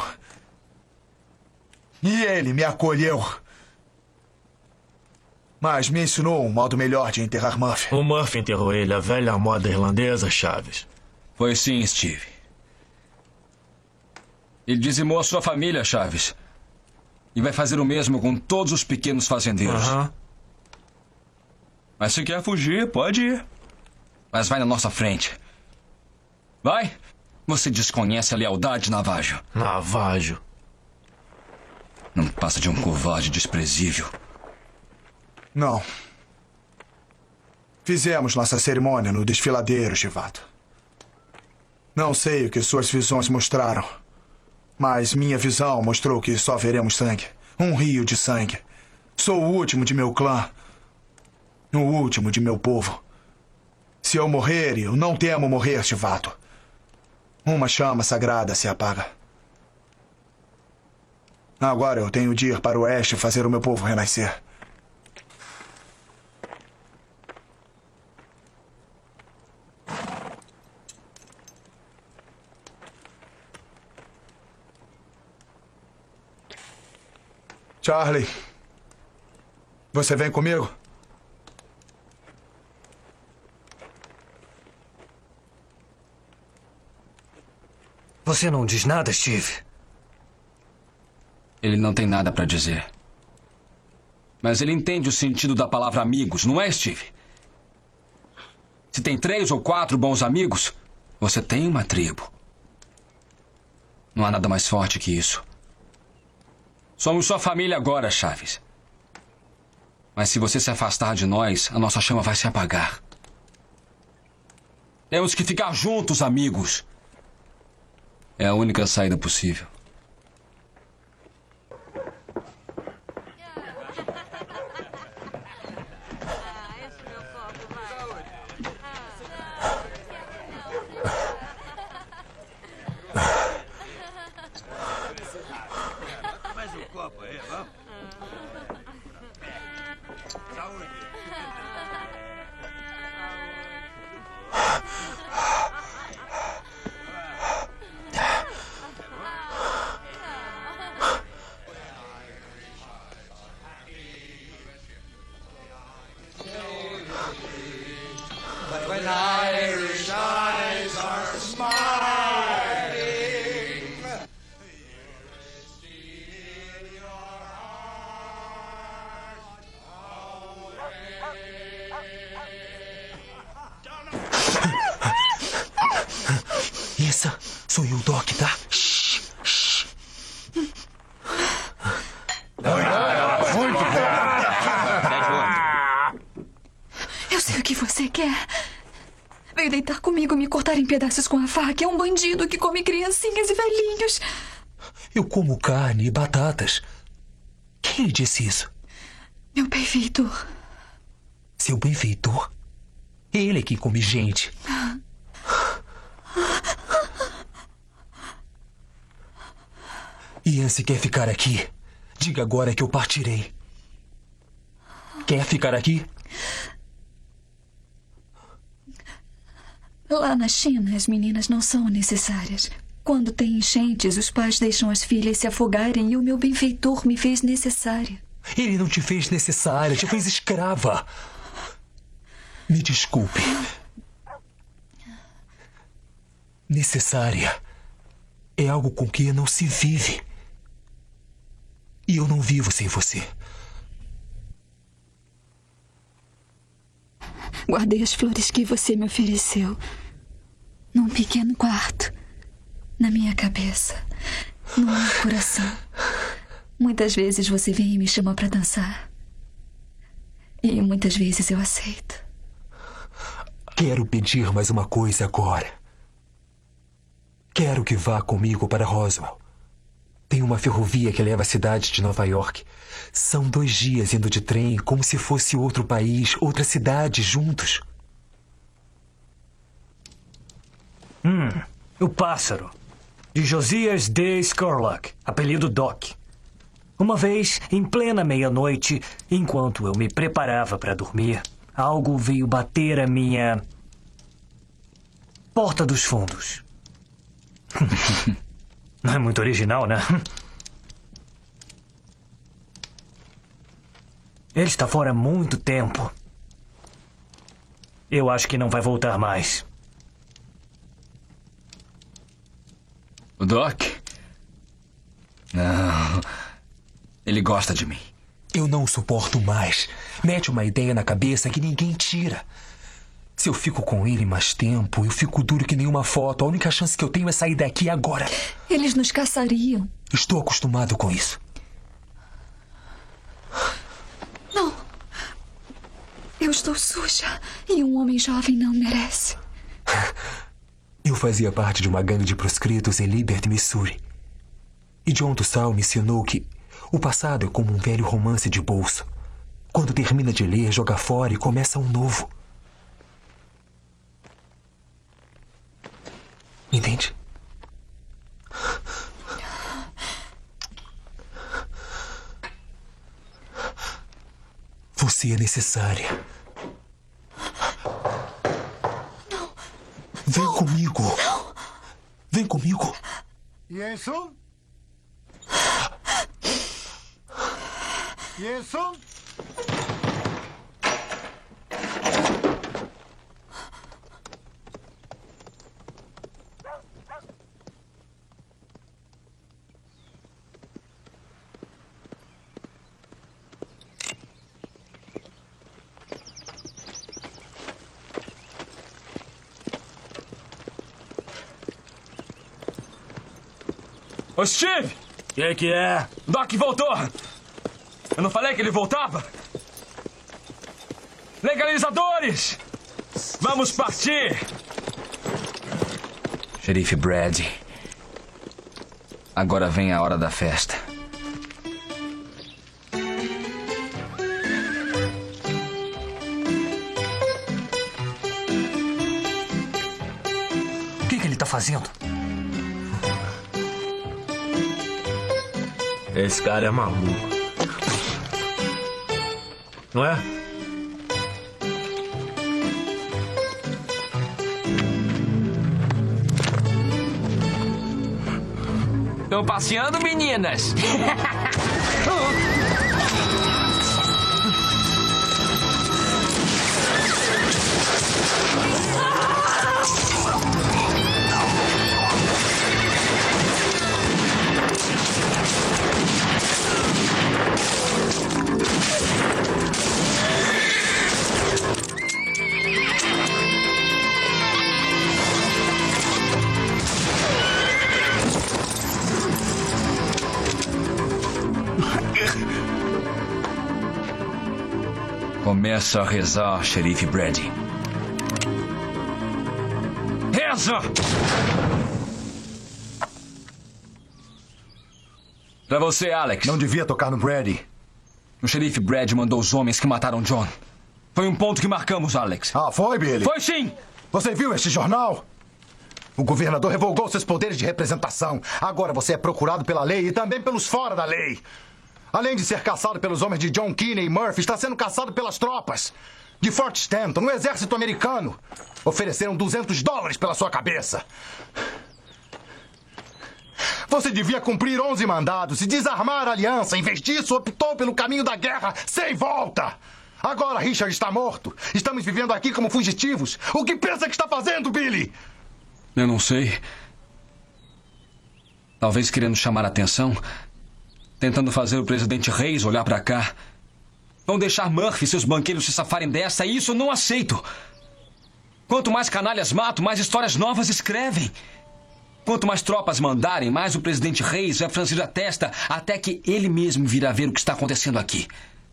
E ele me acolheu. Mas me ensinou um modo melhor de enterrar Murphy. O Murphy enterrou ele, a velha moda irlandesa, Chaves. Foi sim, Steve. Ele dizimou a sua família, Chaves. E vai fazer o mesmo com todos os pequenos fazendeiros. Mas se quer fugir, pode ir. Mas vai na nossa frente. Vai! Você desconhece a lealdade, Navajo. Navajo. Não passa de um covarde desprezível. Não. Fizemos nossa cerimônia no desfiladeiro, Chivato. Não sei o que suas visões mostraram, mas minha visão mostrou que só veremos sangue. Um rio de sangue. Sou o último de meu clã. O último de meu povo. Se eu morrer, eu não temo morrer, Chivato. Uma chama sagrada se apaga. Agora eu tenho de ir para o oeste fazer o meu povo renascer. Charlie, você vem comigo? Você não diz nada, Steve? Ele não tem nada para dizer. Mas ele entende o sentido da palavra amigos, não é, Steve? Se tem 3 ou 4 bons amigos, você tem uma tribo. Não há nada mais forte que isso. Somos sua família agora, Chaves. Mas se você se afastar de nós, a nossa chama vai se apagar. Temos que ficar juntos, amigos. É a única saída possível. When Irish eyes are smiling, Essa sou eu, Doc, tá? Eu sei o que você quer. Veio deitar comigo e me cortar em pedaços com a faca. É um bandido que come criancinhas e velhinhos. Eu como carne e batatas. Quem lhe disse isso? Meu pai Vitor. Seu benfeitor? Ele é que come gente. Ian, se quer ficar aqui, diga agora que eu partirei. Quer ficar aqui? Lá na China, as meninas não são necessárias. Quando tem enchentes, os pais deixam as filhas se afogarem e o meu benfeitor me fez necessária. Ele não te fez necessária, te fez escrava. Me desculpe. Necessária é algo com que não se vive. E eu não vivo sem você. Guardei as flores que você me ofereceu num pequeno quarto, na minha cabeça, no meu coração. Muitas vezes você vem e me chama para dançar. E muitas vezes eu aceito. Quero pedir mais uma coisa agora. Quero que vá comigo para Roswell. Tem uma ferrovia que leva à cidade de Nova York. São 2 dias indo de trem, como se fosse outro país, outra cidade, juntos. O Pássaro, de Josias D. Scurlock, apelido Doc. Uma vez, em plena meia-noite, enquanto eu me preparava para dormir, algo veio bater a minha porta dos fundos. Não é muito original, né? Ele está fora há muito tempo. Eu acho que não vai voltar mais. O Doc? Não. Ele gosta de mim. Eu não suporto mais. Mete uma ideia na cabeça que ninguém tira. Se eu fico com ele mais tempo, eu fico duro que nenhuma foto. A única chance que eu tenho é sair daqui agora. Eles nos caçariam. Estou acostumado com isso. Não. Eu estou suja e um homem jovem não merece. Eu fazia parte de uma gangue de proscritos em Liberty, Missouri. E John Tussauds me ensinou que o passado é como um velho romance de bolso. Quando termina de ler, joga fora e começa um novo. Entende? Você é necessária. Não. Vem comigo. Não. Vem comigo. Isso? Isso? Ô, Steve! Que é? Doc voltou! Eu não falei que ele voltava? Legalizadores! Vamos partir! Xerife Brad. Agora vem a hora da festa. O que ele está fazendo? Esse cara é maluco. Não é? Estão passeando, meninas? Começa a rezar, Xerife Brad. Reza! Pra você, Alex. Não devia tocar no Brady. O Xerife Brad mandou os homens que mataram John. Foi um ponto que marcamos, Alex. Ah, foi, Billy? Foi sim! Você viu este jornal? O governador revogou seus poderes de representação. Agora você é procurado pela lei e também pelos fora da lei. Além de ser caçado pelos homens de John Kinney e Murphy, está sendo caçado pelas tropas de Fort Stanton, no exército americano. Ofereceram $200 pela sua cabeça. Você devia cumprir 11 mandados e desarmar a aliança. Em vez disso, optou pelo caminho da guerra sem volta. Agora Richard está morto. Estamos vivendo aqui como fugitivos. O que pensa que está fazendo, Billy? Eu não sei. Talvez querendo chamar a atenção. Tentando fazer o presidente Reis olhar pra cá. Vão deixar Murphy e seus banqueiros se safarem dessa, e isso eu não aceito. Quanto mais canalhas matam, mais histórias novas escrevem. Quanto mais tropas mandarem, mais o presidente Reis vai franzir a testa até que ele mesmo virá ver o que está acontecendo aqui.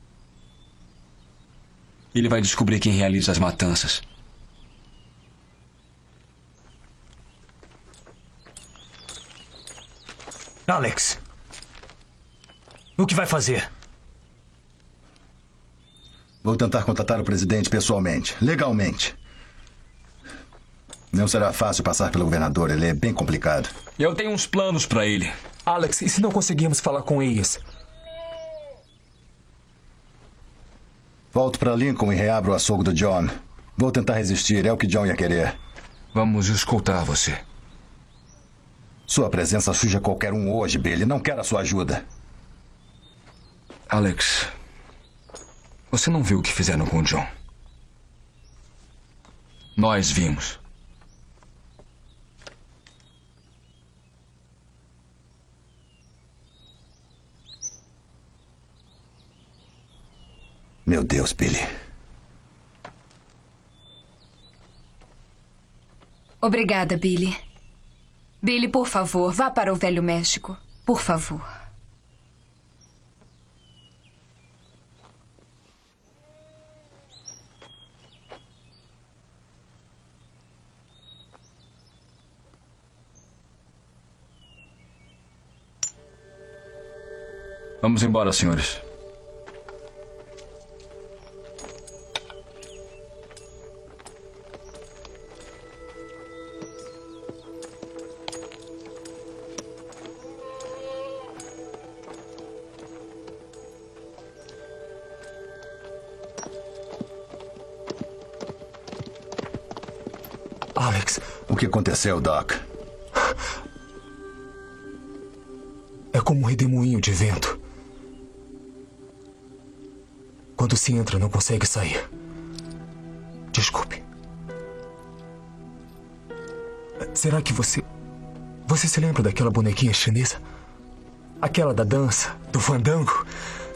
Ele vai descobrir quem realiza as matanças. Alex, o que vai fazer? Vou tentar contatar o presidente pessoalmente, legalmente. Não será fácil passar pelo governador, ele é bem complicado. Eu tenho uns planos pra ele. Alex, e se não conseguirmos falar com eles? Volto para Lincoln e reabro o açougue do John. Vou tentar resistir, é o que John ia querer. Vamos escutar você. Sua presença suja qualquer um hoje, Billy. Não quero a sua ajuda. Alex, você não viu o que fizeram com o John? Nós vimos. Meu Deus, Billy. Obrigada, Billy. Billy, por favor, vá para o Velho México. Por favor. Vamos embora, senhores. Alex. O que aconteceu, Doc? É como um redemoinho de vento. Quando se entra, não consegue sair. Desculpe. Será que você... Você se lembra daquela bonequinha chinesa? Aquela da dança, do fandango?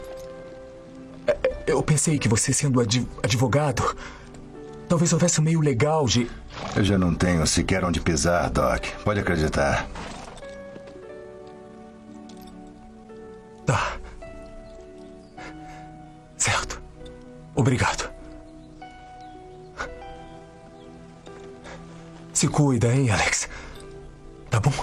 Eu pensei que você, sendo advogado, talvez houvesse um meio legal de... Eu já não tenho sequer onde pisar, Doc. Pode acreditar. Tá. Certo. Obrigado. Se cuida, hein, Alex? Tá bom?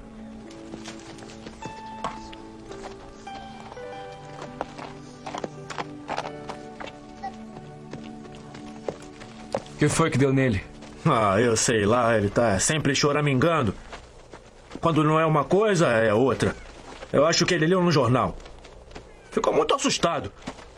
O que foi que deu nele? Ah, eu sei lá, ele tá sempre choramingando. Quando não é uma coisa, é outra. Eu acho que ele leu no jornal. Ficou muito assustado.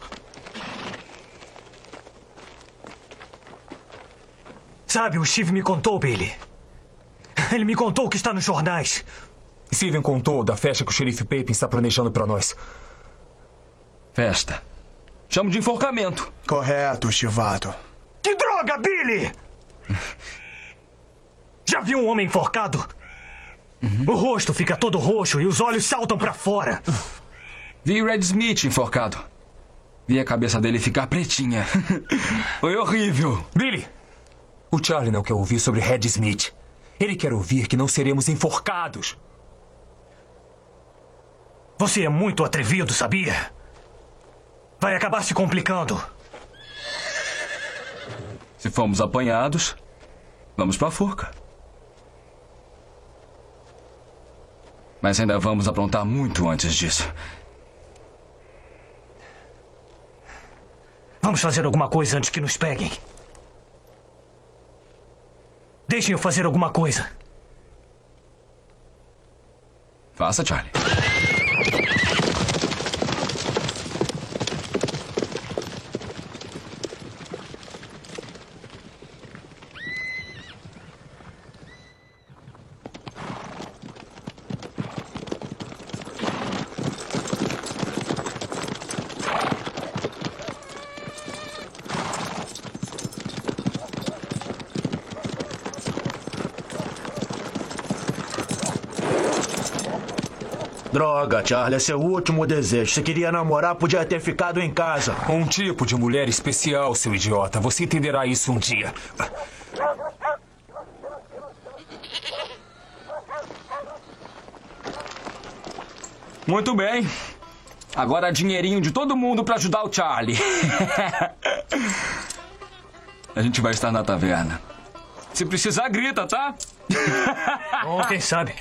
Sabe, o Steve me contou, Billy. Ele me contou o que está nos jornais. Steven contou da festa que o xerife Papin está planejando para nós. Festa. Chamo de enforcamento. Correto, estivado. Que droga, Billy! Já viu um homem enforcado? O rosto fica todo roxo e os olhos saltam para fora. Vi Red Smith enforcado. Vi a cabeça dele ficar pretinha. Foi horrível. Billy, o Charlie não quer ouvir sobre Red Smith. Ele quer ouvir que não seremos enforcados. Você é muito atrevido, sabia? Vai acabar se complicando. Se formos apanhados, vamos pra forca. Mas ainda vamos aprontar muito antes disso. Vamos fazer alguma coisa antes que nos peguem. Deixem eu fazer alguma coisa. Faça, Charlie. Droga, Charlie, é seu último desejo. Se queria namorar, podia ter ficado em casa. Um tipo de mulher especial, seu idiota. Você entenderá isso um dia. Muito bem. Agora dinheirinho de todo mundo pra ajudar o Charlie. A gente vai estar na taverna. Se precisar, grita, tá? Bom, quem sabe?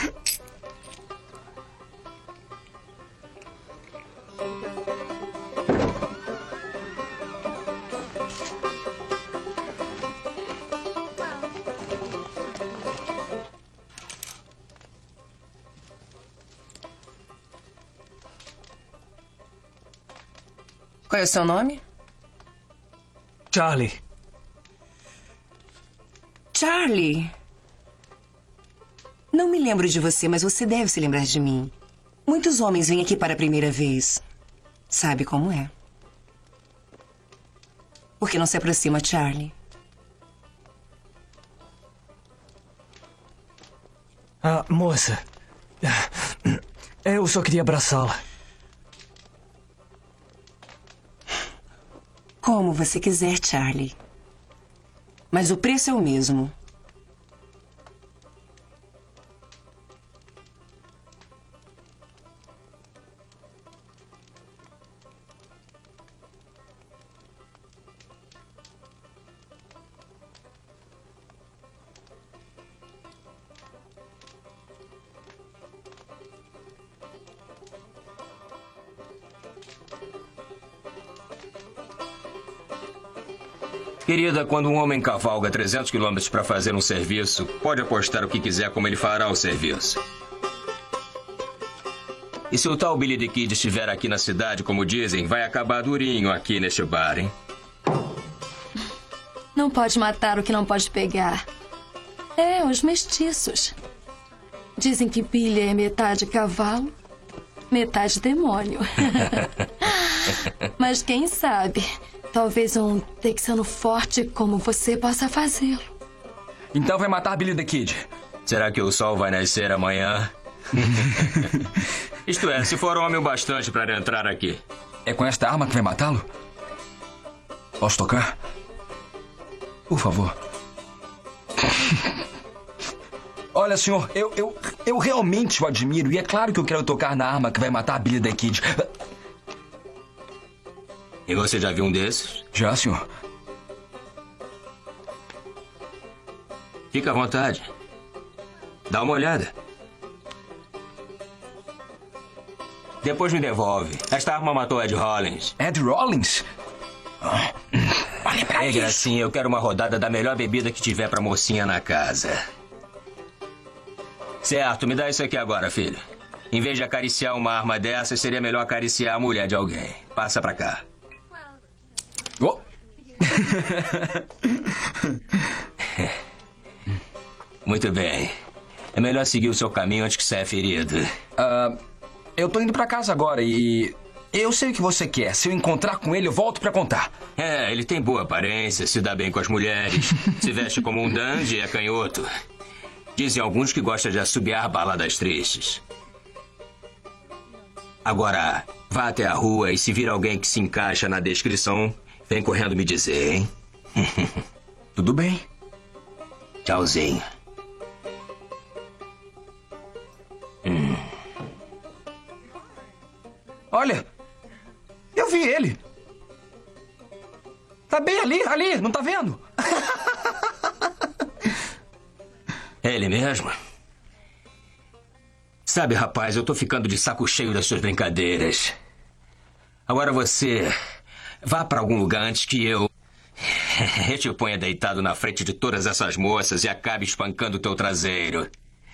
Qual é o seu nome? Charlie. Charlie. Não me lembro de você, mas você deve se lembrar de mim. Muitos homens vêm aqui para a primeira vez. Sabe como é? Por que não se aproxima, Charlie? Ah, moça. Eu só queria abraçá-la. Como você quiser, Charlie. Mas o preço é o mesmo. Querida, quando um homem cavalga 300 quilômetros para fazer um serviço, pode apostar o que quiser como ele fará o serviço. E se o tal Billy the Kid estiver aqui na cidade, como dizem, vai acabar durinho aqui neste bar, hein? Não pode matar o que não pode pegar. É, os mestiços. Dizem que Billy é metade cavalo, metade demônio. Mas quem sabe... Talvez um texano forte como você possa fazê-lo. Então vai matar Billy the Kid. Será que o sol vai nascer amanhã? Isto é, se for homem o bastante para entrar aqui. É com esta arma que vai matá-lo? Posso tocar? Por favor. Olha, senhor, eu realmente o admiro. E é claro que eu quero tocar na arma que vai matar Billy the Kid. E você já viu um desses? Já, senhor. Fica à vontade. Dá uma olhada. Depois me devolve. Esta arma matou Ed Rollins. Ed Rollins? Olha pra isso. Gracinha, eu quero uma rodada da melhor bebida que tiver pra mocinha na casa. Certo, me dá isso aqui agora, filho. Em vez de acariciar uma arma dessa, seria melhor acariciar a mulher de alguém. Passa pra cá. Oh. Muito bem. É melhor seguir o seu caminho antes que saia ferido. Eu tô indo pra casa agora e... Eu sei o que você quer. Se eu encontrar com ele, eu volto pra contar. É, ele tem boa aparência, se dá bem com as mulheres, se veste como um dandy e é canhoto. Dizem alguns que gosta de assobiar baladas tristes. Agora, vá até a rua e se vir alguém que se encaixa na descrição... Vem correndo me dizer, hein? Tudo bem. Tchauzinho. Olha, eu vi ele. Tá bem ali, não tá vendo? É ele mesmo? Sabe, rapaz, eu tô ficando de saco cheio das suas brincadeiras. Agora você... Vá para algum lugar antes que eu te ponha deitado na frente de todas essas moças e acabe espancando teu traseiro.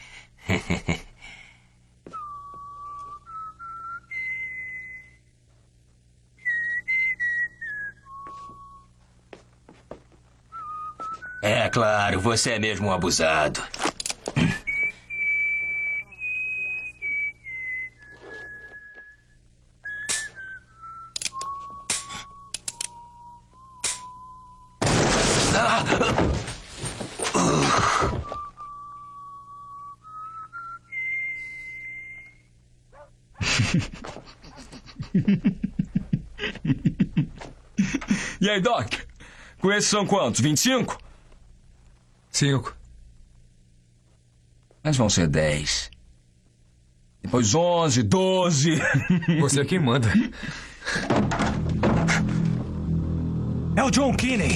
É claro, você é mesmo um abusado. E aí, Doc? Com esses são quantos? 25? 5. Mas vão ser 10. Depois 11, 12. Você é quem manda. É o John Kinney.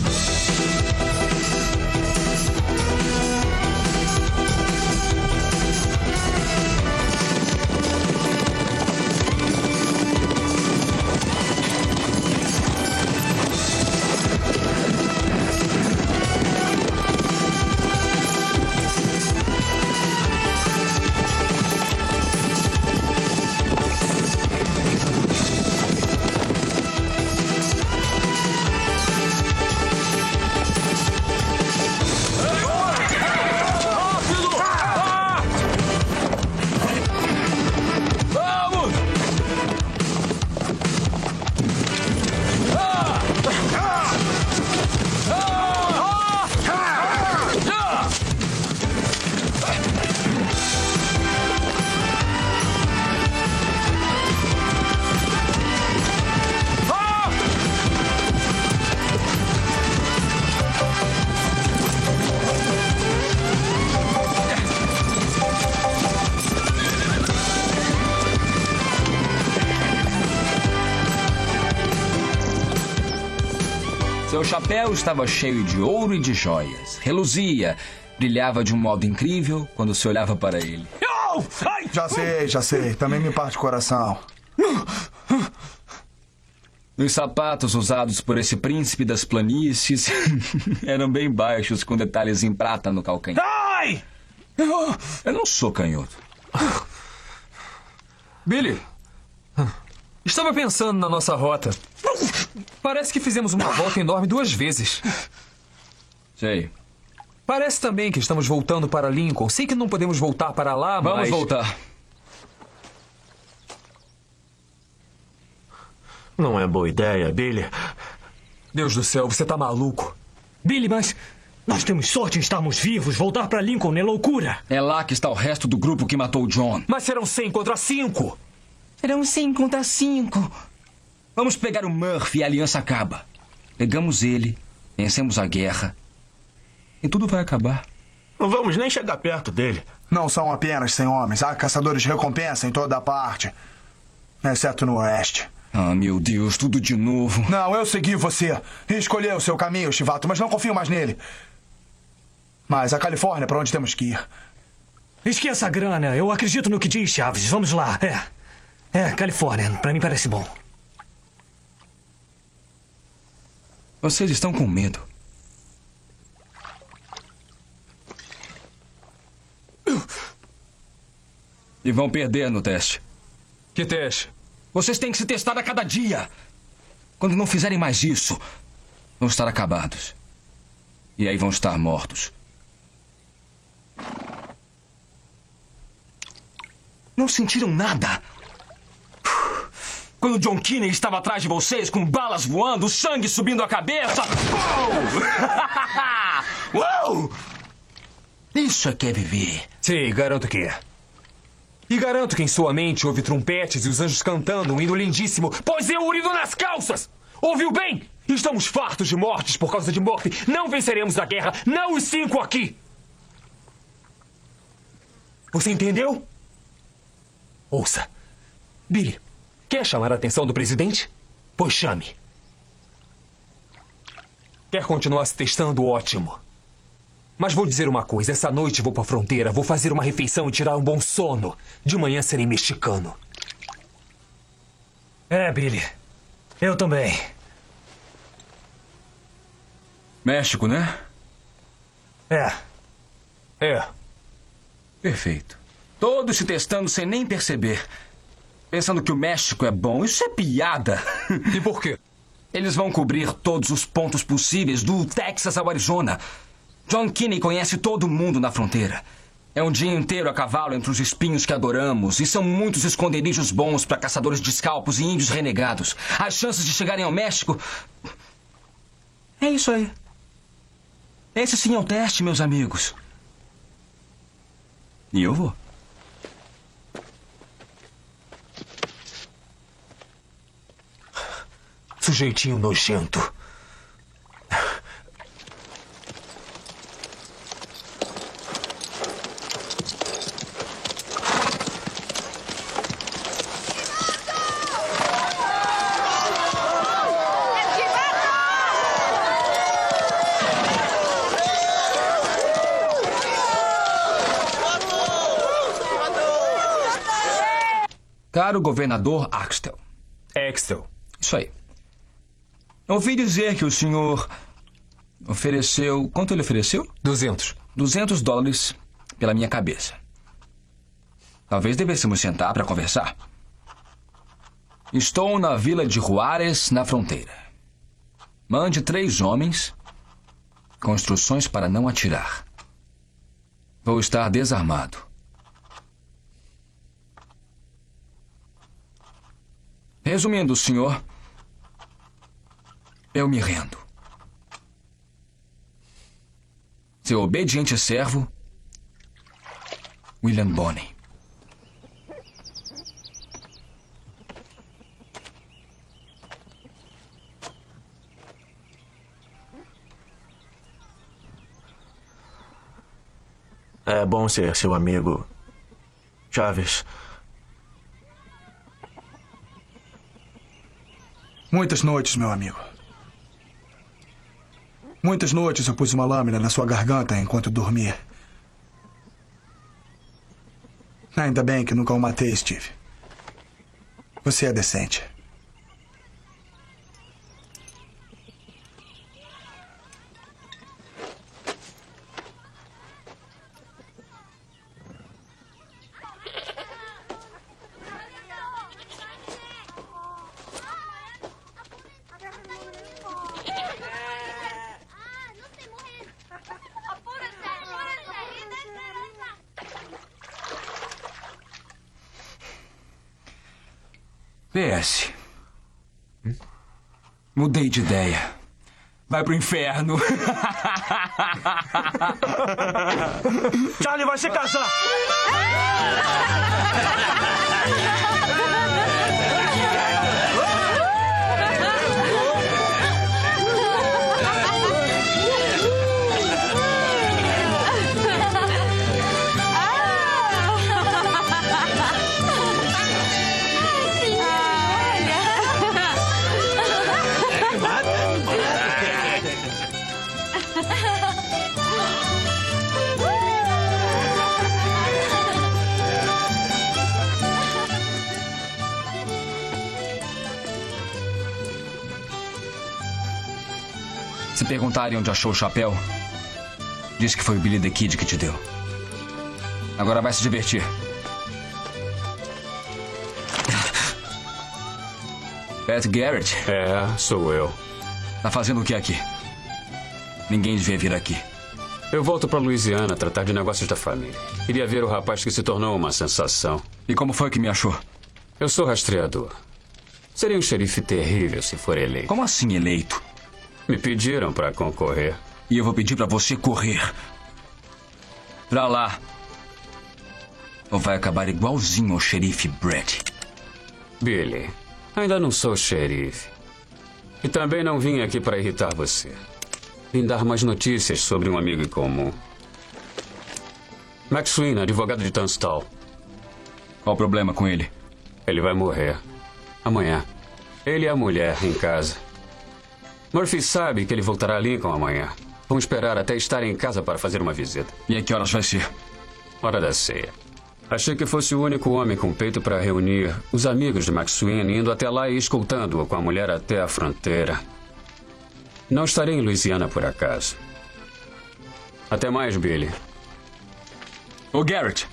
Seu chapéu estava cheio de ouro e de joias. Reluzia, brilhava de um modo incrível quando se olhava para ele. Já sei. Também me parte o coração. Os sapatos usados por esse príncipe das planícies eram bem baixos, com detalhes em prata no calcanhar. Ai! Eu não sou canhoto. Billy, estava pensando na nossa rota. Parece que fizemos uma volta enorme 2 vezes. Sei. Parece também que estamos voltando para Lincoln. Sei que não podemos voltar para lá, mas... Vamos voltar. Não é boa ideia, Billy. Deus do céu, você tá maluco. Billy, mas nós temos sorte em estarmos vivos. Voltar para Lincoln é loucura. É lá que está o resto do grupo que matou o John. Mas serão 100 contra 5. Serão 100 contra 5. Vamos pegar o Murphy e a aliança acaba. Pegamos ele, vencemos a guerra e tudo vai acabar. Não vamos nem chegar perto dele. Não são apenas 100 homens. Há caçadores de recompensa em toda a parte. Exceto no oeste. Ah, meu Deus, tudo de novo. Não, eu segui você. E escolhi o seu caminho, Chivato, mas não confio mais nele. Mas a Califórnia é para onde temos que ir. Esqueça a grana. Eu acredito no que diz, Chaves. Vamos lá. Califórnia. Para mim parece bom. Vocês estão com medo. E vão perder no teste. Que teste? Vocês têm que se testar a cada dia. Quando não fizerem mais isso, vão estar acabados. E aí vão estar mortos. Não sentiram nada? Quando John Kinney estava atrás de vocês, com balas voando, sangue subindo a cabeça... Uou! Isso é que é viver. Sim, garanto que é. E garanto que em sua mente houve trompetes e os anjos cantando um hino lindíssimo. Pois eu urido nas calças! Ouviu bem? Estamos fartos de mortes por causa de Murphy. Não venceremos a guerra, não os 5 aqui! Você entendeu? Ouça. Billy, quer chamar a atenção do presidente? Pois chame. Quer continuar se testando? Ótimo. Mas vou dizer uma coisa. Essa noite vou pra fronteira, vou fazer uma refeição e tirar um bom sono. De manhã serei mexicano. Billy. Eu também. México, né? É. Perfeito. Todos se testando sem nem perceber. Pensando que o México é bom. Isso é piada. E por quê? Eles vão cobrir todos os pontos possíveis, do Texas ao Arizona. John Kinney conhece todo mundo na fronteira. É um dia inteiro a cavalo entre os espinhos que adoramos. E são muitos esconderijos bons para caçadores de escalpos e índios renegados. As chances de chegarem ao México... É isso aí. Esse sim é o teste, meus amigos. E eu vou. Sujeitinho nojento. Caro governador Axtell. Axtell. Isso aí. Ouvi dizer que o senhor ofereceu... Quanto ele ofereceu? 200. $200 pela minha cabeça. Talvez devêssemos sentar para conversar. Estou na vila de Juárez, na fronteira. Mande 3 homens com instruções para não atirar. Vou estar desarmado. Resumindo, senhor, eu me rendo. Seu obediente servo, William Bonney. É bom ser seu amigo, Chaves. Muitas noites, meu amigo. Muitas noites eu pus uma lâmina na sua garganta enquanto dormia. Ainda bem que nunca o matei, Steve. Você é decente. PS. Mudei de ideia. Vai pro inferno. Charlie vai se casar. Se perguntarem onde achou o chapéu, diz que foi o Billy the Kid que te deu. Agora vai se divertir. Pat Garrett? É, sou eu. Tá fazendo o que aqui? Ninguém devia vir aqui. Eu volto pra Louisiana tratar de negócios da família. Queria ver o rapaz que se tornou uma sensação. E como foi que me achou? Eu sou rastreador. Seria um xerife terrível se for eleito. Como assim eleito? Me pediram pra concorrer. E eu vou pedir pra você correr. Pra lá. Ou vai acabar igualzinho ao xerife Brett. Billy, ainda não sou xerife. E também não vim aqui para irritar você. Vim dar mais notícias sobre um amigo em comum. Max Sweeney, advogado de Tunstall. Qual o problema com ele? Ele vai morrer. Amanhã. Ele e a mulher em casa. Murphy sabe que ele voltará a Lincoln amanhã. Vamos esperar até estar em casa para fazer uma visita. E a que horas vai ser? Hora da ceia. Achei que fosse o único homem com peito para reunir os amigos de Max Sweeney, indo até lá e escoltando-o com a mulher até a fronteira. Não estarei em Louisiana por acaso. Até mais, Billy. Ô, Garrett.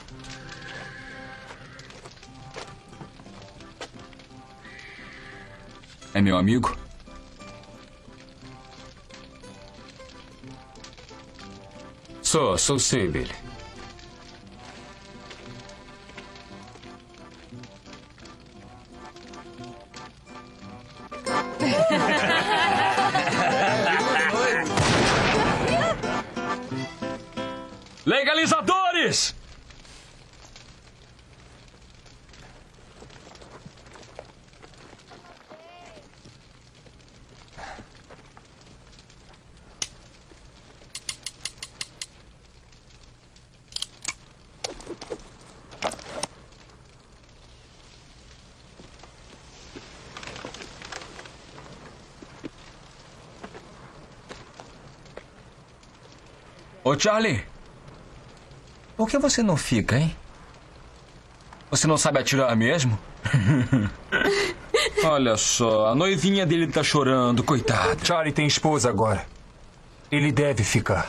É meu amigo? Sou sim, Billy. Legalizadores! Ô, Charlie. Por que você não fica, hein? Você não sabe atirar mesmo? Olha só, a noivinha dele tá chorando, coitado. Charlie tem esposa agora. Ele deve ficar.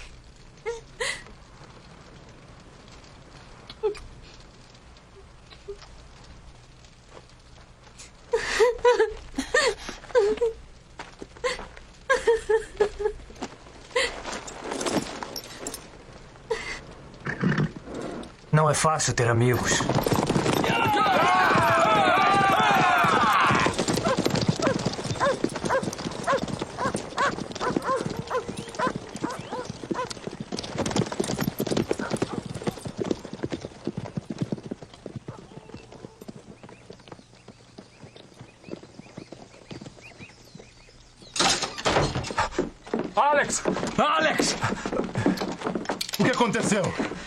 Não é fácil ter amigos. Alex! Alex! O que aconteceu?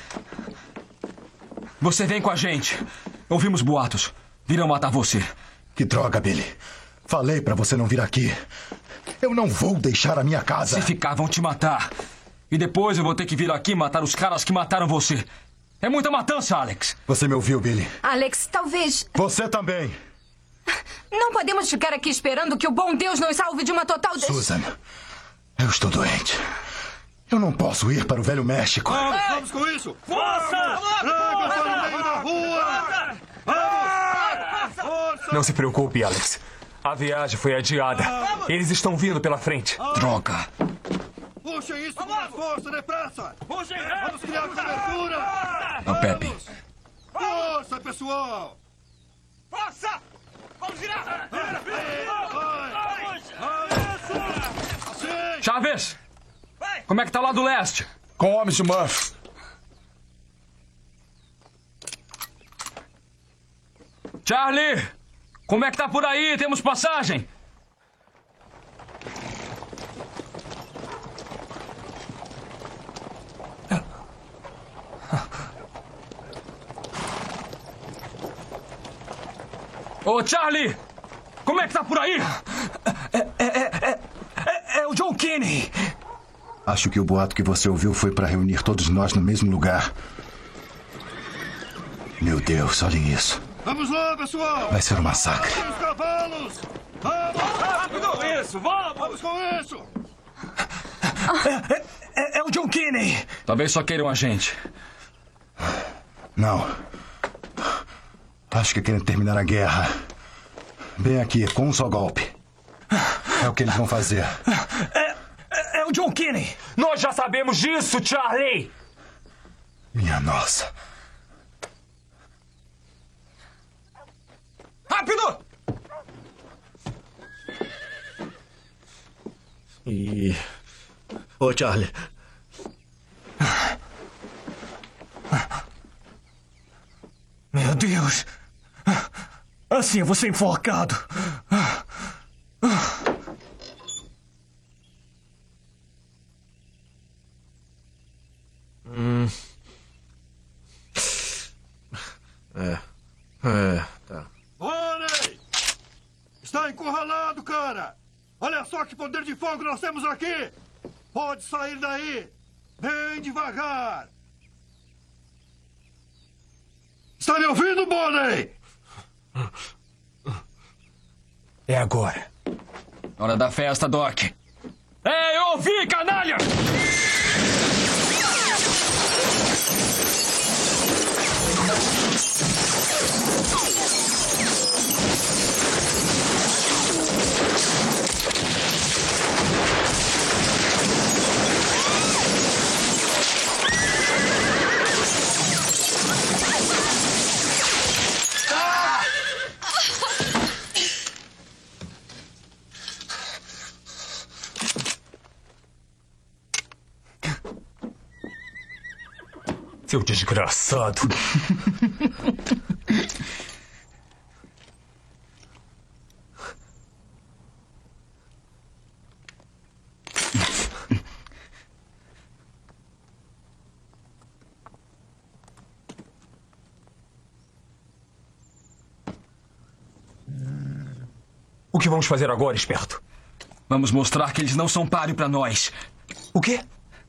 Você vem com a gente. Ouvimos boatos. Viram matar você. Que droga, Billy. Falei pra você não vir aqui. Eu não vou deixar a minha casa. Se ficar, vão te matar. E depois eu vou ter que vir aqui matar os caras que mataram você. É muita matança, Alex. Você me ouviu, Billy? Alex, talvez... Você também. Não podemos ficar aqui esperando que o bom Deus nos salve de uma total... Susan, eu estou doente. Eu não posso ir para o Velho México. Vamos com isso! Força! Traga para o meio da rua! Vamos! Não se preocupe, Alex. A viagem foi adiada. Eles estão vindo pela frente. Droga. Puxem isso com mais força, depressa! Puxem! Vamos criar cobertura! Ô, Pepe. Força, pessoal! Força! Vamos virar! Chaves! Como é que tá lá do leste? Com homens de Murphy. Charlie! Como é que tá por aí? Temos passagem? Ô, Charlie! Como é que tá por aí? É o John Kinney. Acho que o boato que você ouviu foi para reunir todos nós no mesmo lugar. Meu Deus, olhem isso. Vamos lá, pessoal! Vai ser um massacre. Os cavalos! Vamos! Rápido! Isso, vamos! Vamos com isso! É o John Kinney. Talvez só queiram a gente. Não. Acho que querem terminar a guerra. Bem aqui, com um só golpe. É o que eles vão fazer. É o John Kinney. Nós já sabemos disso, Charlie. Minha nossa. Rápido! Ô, Charlie. Meu Deus. Assim eu vou ser enforcado. Tá. Bonnie! Está encurralado, cara! Olha só que poder de fogo nós temos aqui! Pode sair daí! Bem devagar! Está me ouvindo, Bonnie? É agora. Hora da festa, Doc. É, eu ouvi, canalha! Seu desgraçado. O que vamos fazer agora, esperto? Vamos mostrar que eles não são páreo pra nós. O quê?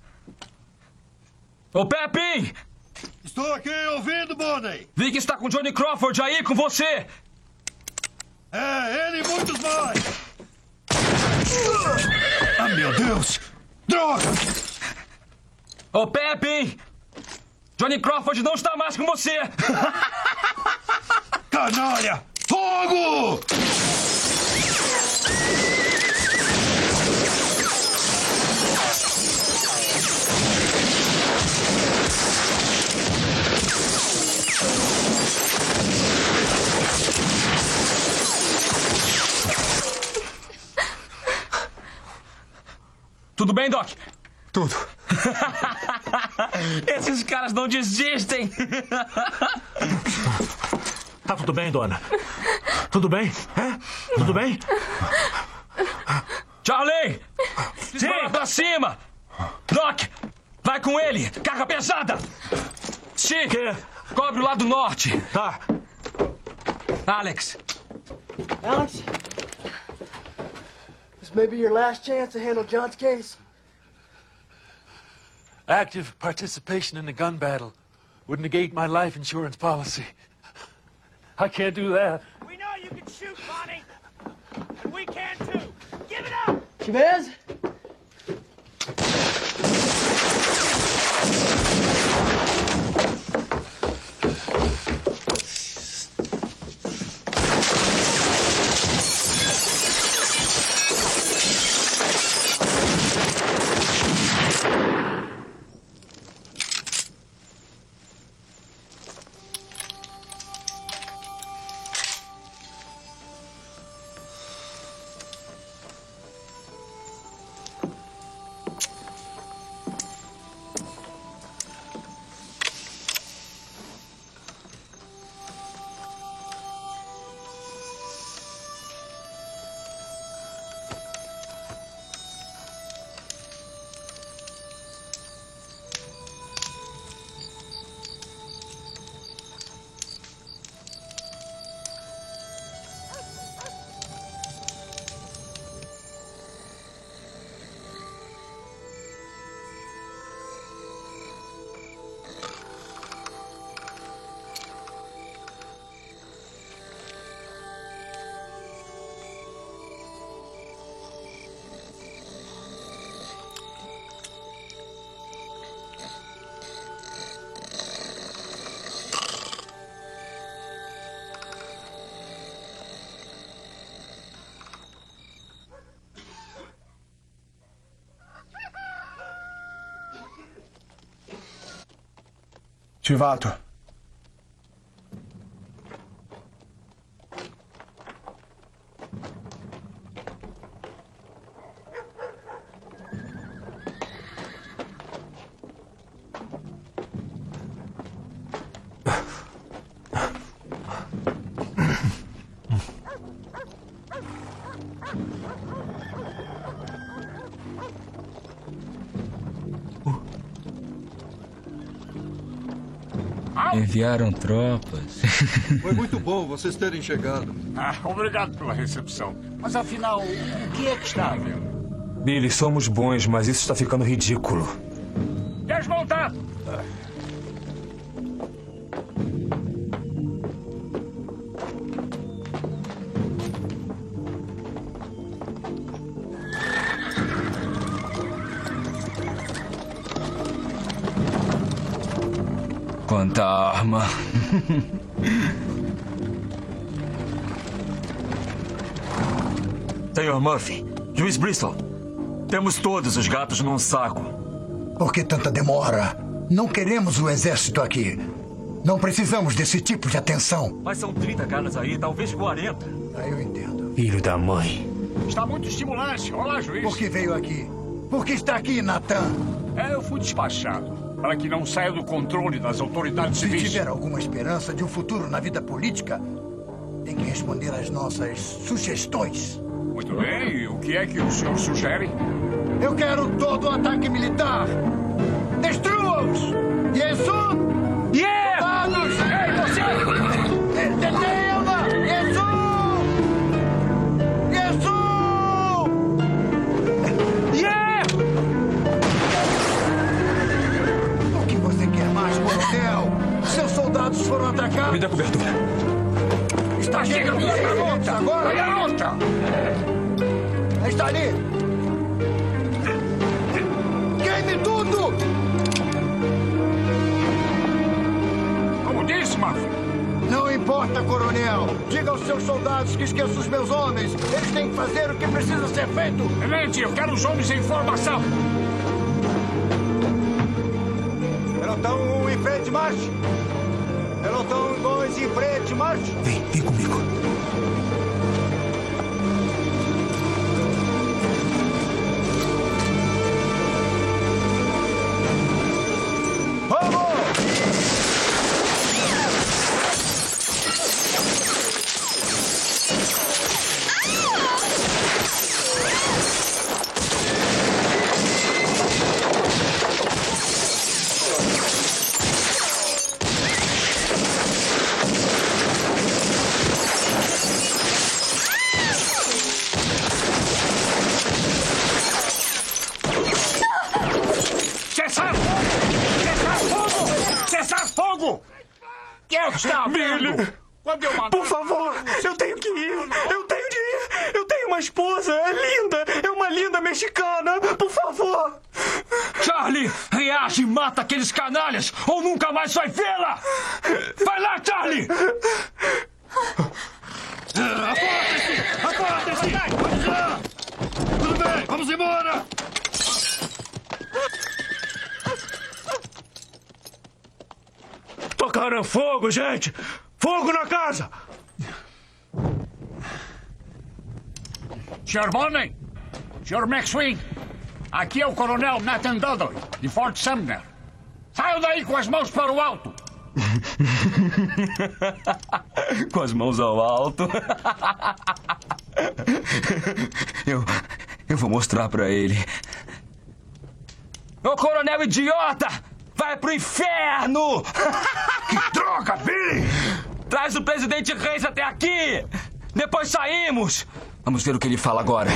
Ô, Pepe! Estou aqui ouvindo, Bonnie. Vi que está com Johnny Crawford aí, com você. É, ele e muitos mais. Ah, meu Deus! Droga! Ô, Pepe! Johnny Crawford não está mais com você! Canalha! Fogo! Tudo bem, Doc? Tudo. Esses caras não desistem. Tá tudo bem, dona? Tudo bem? É? Tudo bem? Charlie! Dispara pra cima! Doc! Vai com ele! Carga pesada! Chic! Cobre o lado norte! Tá. Alex! Alex? This may be your last chance to handle John's case. Active participation in the gun battle would negate my life insurance policy. I can't do that. We know you can shoot, Bonnie. And we can too. Give it up! Chavez? Chivato. Enviaram tropas. Foi muito bom vocês terem chegado. Obrigado pela recepção. Mas afinal, o que é que está havendo? Billy, somos bons, mas isso está ficando ridículo. Desmontar! Quanta arma. Senhor Murphy, Juiz Bristol, temos todos os gatos num saco. Por que tanta demora? Não queremos o exército aqui. Não precisamos desse tipo de atenção. Mas são 30 caras aí, talvez 40. Eu entendo. Filho da mãe. Está muito estimulante. Olá, juiz. Por que veio aqui? Por que está aqui, Nathan? Eu fui despachado para que não saia do controle das autoridades civis. Se tiver alguma esperança de um futuro na vida política, tem que responder às nossas sugestões. Muito bem. E o que é que o senhor sugere? Eu quero todo o ataque militar. Destrua-os! Jesus! Yeah! Soldados! Ei, você! Detenha-na! Jesus! Jesus! Yeah! O que você quer mais, coronel? Seus soldados foram atacados. Me dá cobertura. Está chegando a garota! Agora! Garota! Está ali! Queime tudo! Como disse, Murphy. Não importa, coronel. Diga aos seus soldados que esqueçam os meus homens. Eles têm que fazer o que precisa ser feito. Tenente, eu quero os homens em formação. Pelotão 1 em frente, marche. Pelotão 2 em frente, marche. Vem comigo. Billy! Por favor, eu tenho que ir. Eu tenho de ir. Eu tenho uma esposa, é linda. É uma linda mexicana. Por favor. Charlie, reage e mata aqueles canalhas ou nunca mais vai vê-la! Vai lá, Charlie! Aportem-se! Vamos lá! Tudo bem, vamos embora! Tocaram fogo, gente! Fogo na casa! Sr. Bonney, Sr. McSween, aqui é o Coronel Nathan Dudley, de Fort Sumner. Saiam daí com as mãos para o alto! Com as mãos ao alto. Eu vou mostrar pra ele. Ô, coronel idiota! Vai pro inferno! Que droga, Billy! Traz o presidente Reis até aqui! Depois saímos! Vamos ver o que ele fala agora.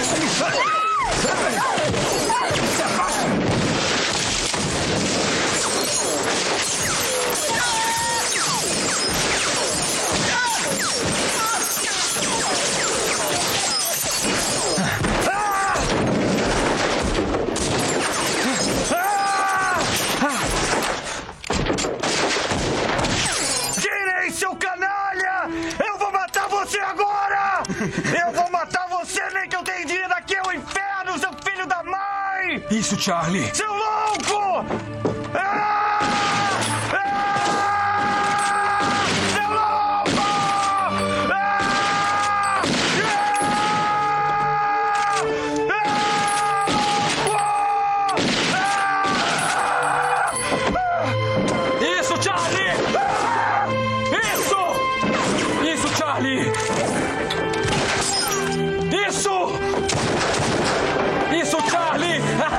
Tirem, seu canalha! Eu vou matar você agora! Eu vou matar você, nem que eu tenha de ir daqui ao inferno, seu filho da mãe! Isso, Charlie! Seu louco! Seu louco! Isso, Charlie! Isso! Isso, Charlie! Isso! Isso, Charlie!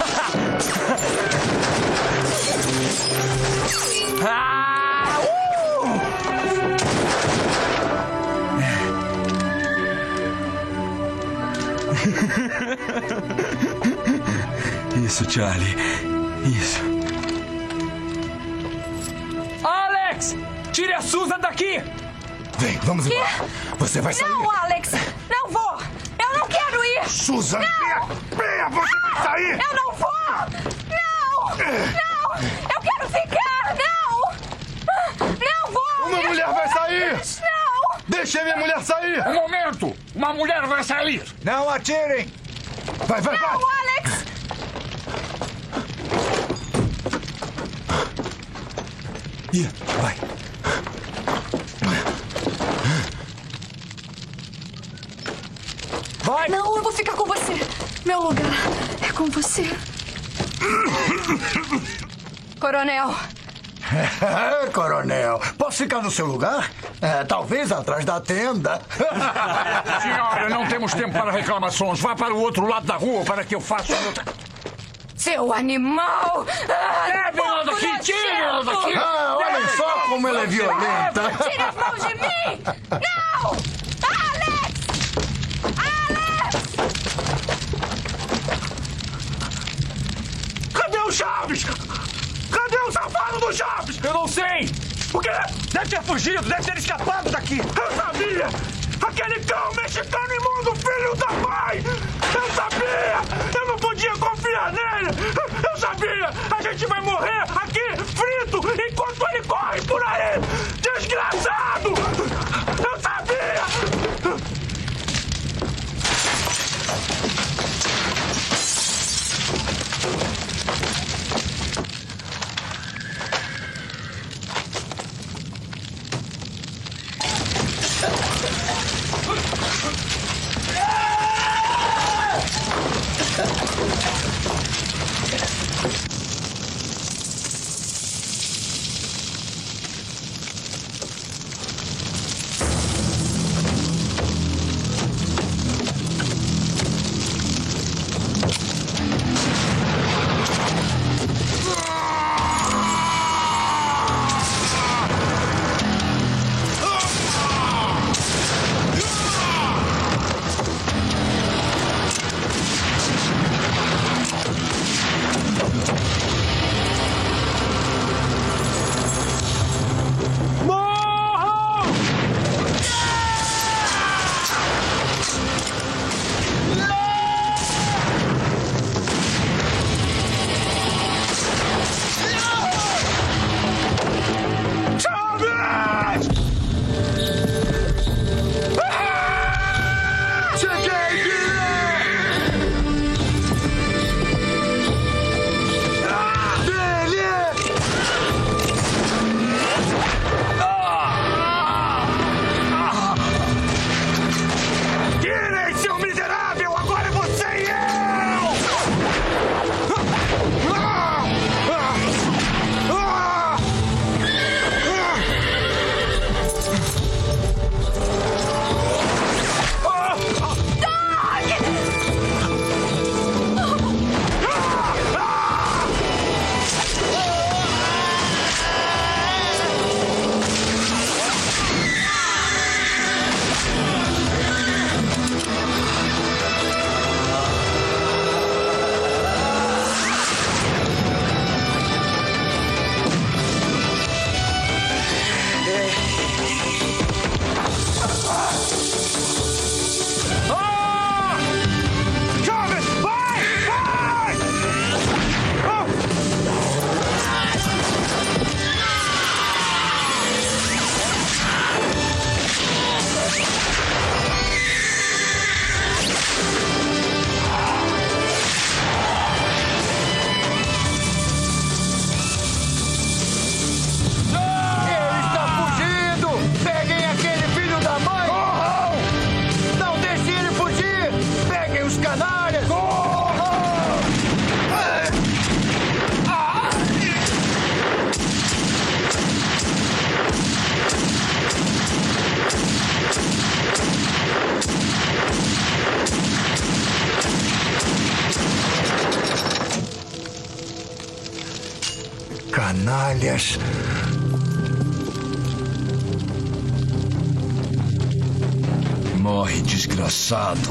Ah, Isso, Charlie. Isso. Alex! Tire a Susan daqui! Vem, vamos embora. Você vai sair. Não, Alex! Não vou! Eu não quero ir! Susan! Venha, você vai sair! Eu não vou! Não! Não! Eu quero ficar! Não! Uma mulher vai sair! Não! Deixem minha mulher sair! Um momento! Uma mulher vai sair! Não atirem! Vai, vai, vai! Não, Alex! Ih, vai. Vai! Não, eu vou ficar com você. Meu lugar é com você. Coronel. Coronel, posso ficar no seu lugar? Talvez atrás da tenda. Senhora, não temos tempo para reclamações. Vá para o outro lado da rua para que eu faça o meu... Seu animal! Leve ela daqui! Tire ela daqui! Olhem só como ela é violenta! Tire as mãos de mim! Não! Alex! Alex! Cadê o Chaves? Cadê o safado do Chaves? Eu não sei! O quê? Deve ter fugido, deve ter escapado daqui! Eu sabia! Aquele cão mexicano imundo, filho da mãe! Eu sabia! Eu não podia confiar nele! Eu sabia! A gente vai morrer aqui, frito, enquanto ele corre por aí! Desgraçado! Eu sabia! Canalhas. Morre, desgraçado.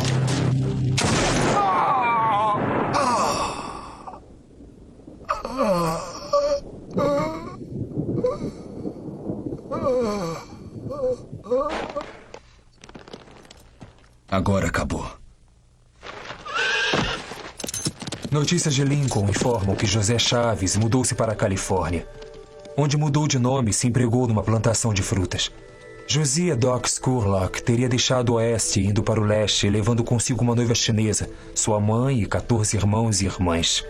Agora acabou. Notícias de Lincoln informam que José Chaves mudou-se para a Califórnia. onde mudou de nome e se empregou numa plantação de frutas. Josiah Doc Scurlock teria deixado o oeste indo para o leste, levando consigo uma noiva chinesa, sua mãe e 14 irmãos e irmãs.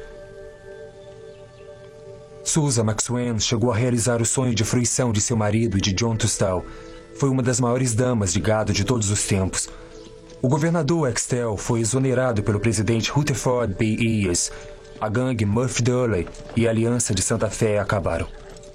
Susan McSwan chegou a realizar o sonho de fruição de seu marido e de John Tustall. Foi uma das maiores damas de gado de todos os tempos. O governador Axtell foi exonerado pelo presidente Rutherford B. Ayers. A gangue Murphy Durley e a Aliança de Santa Fé acabaram.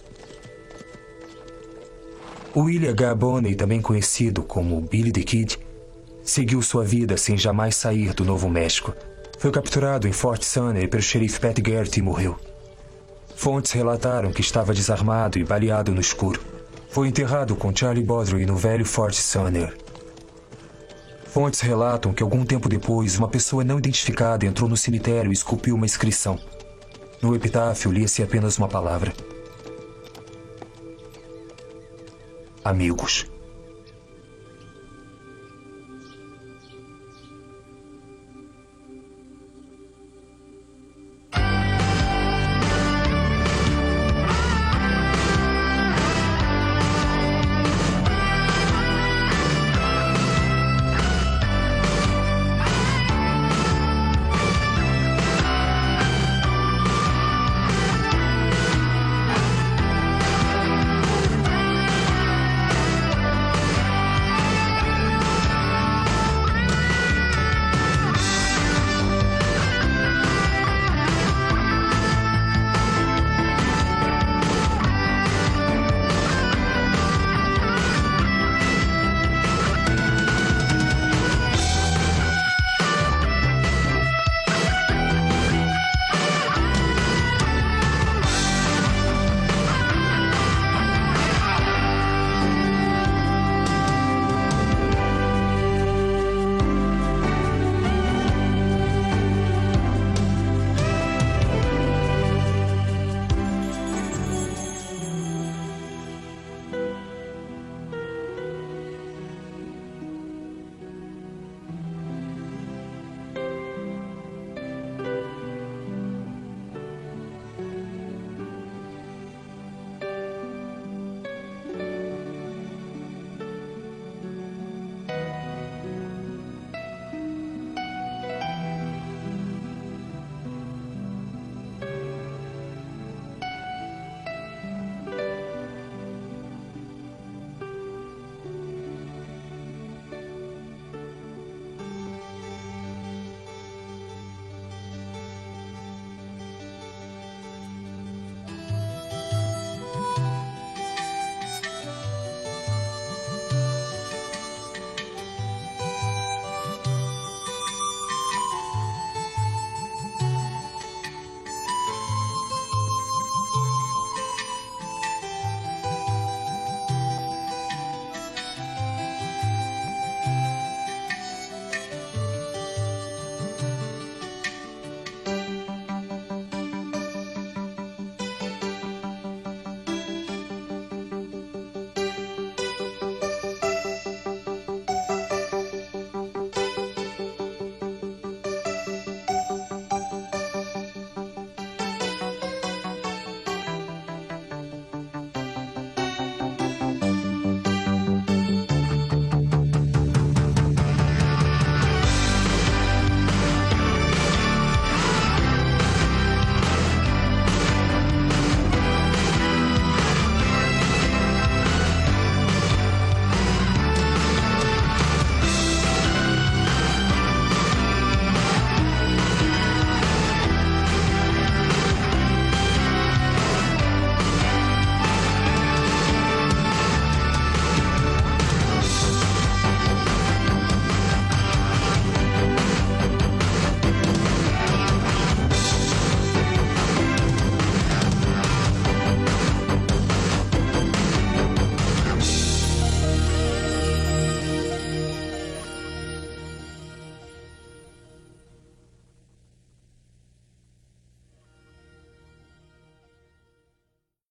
William H. Bonney, também conhecido como Billy the Kid, seguiu sua vida sem jamais sair do Novo México. Foi capturado em Fort Sumner pelo xerife Pat Garrett e morreu. Fontes relataram que estava desarmado e baleado no escuro. Foi enterrado com Charlie Baudry no velho Fort Sumner. Fontes relatam que algum tempo depois, uma pessoa não identificada entrou no cemitério e esculpiu uma inscrição. No epitáfio lia-se apenas uma palavra: amigos.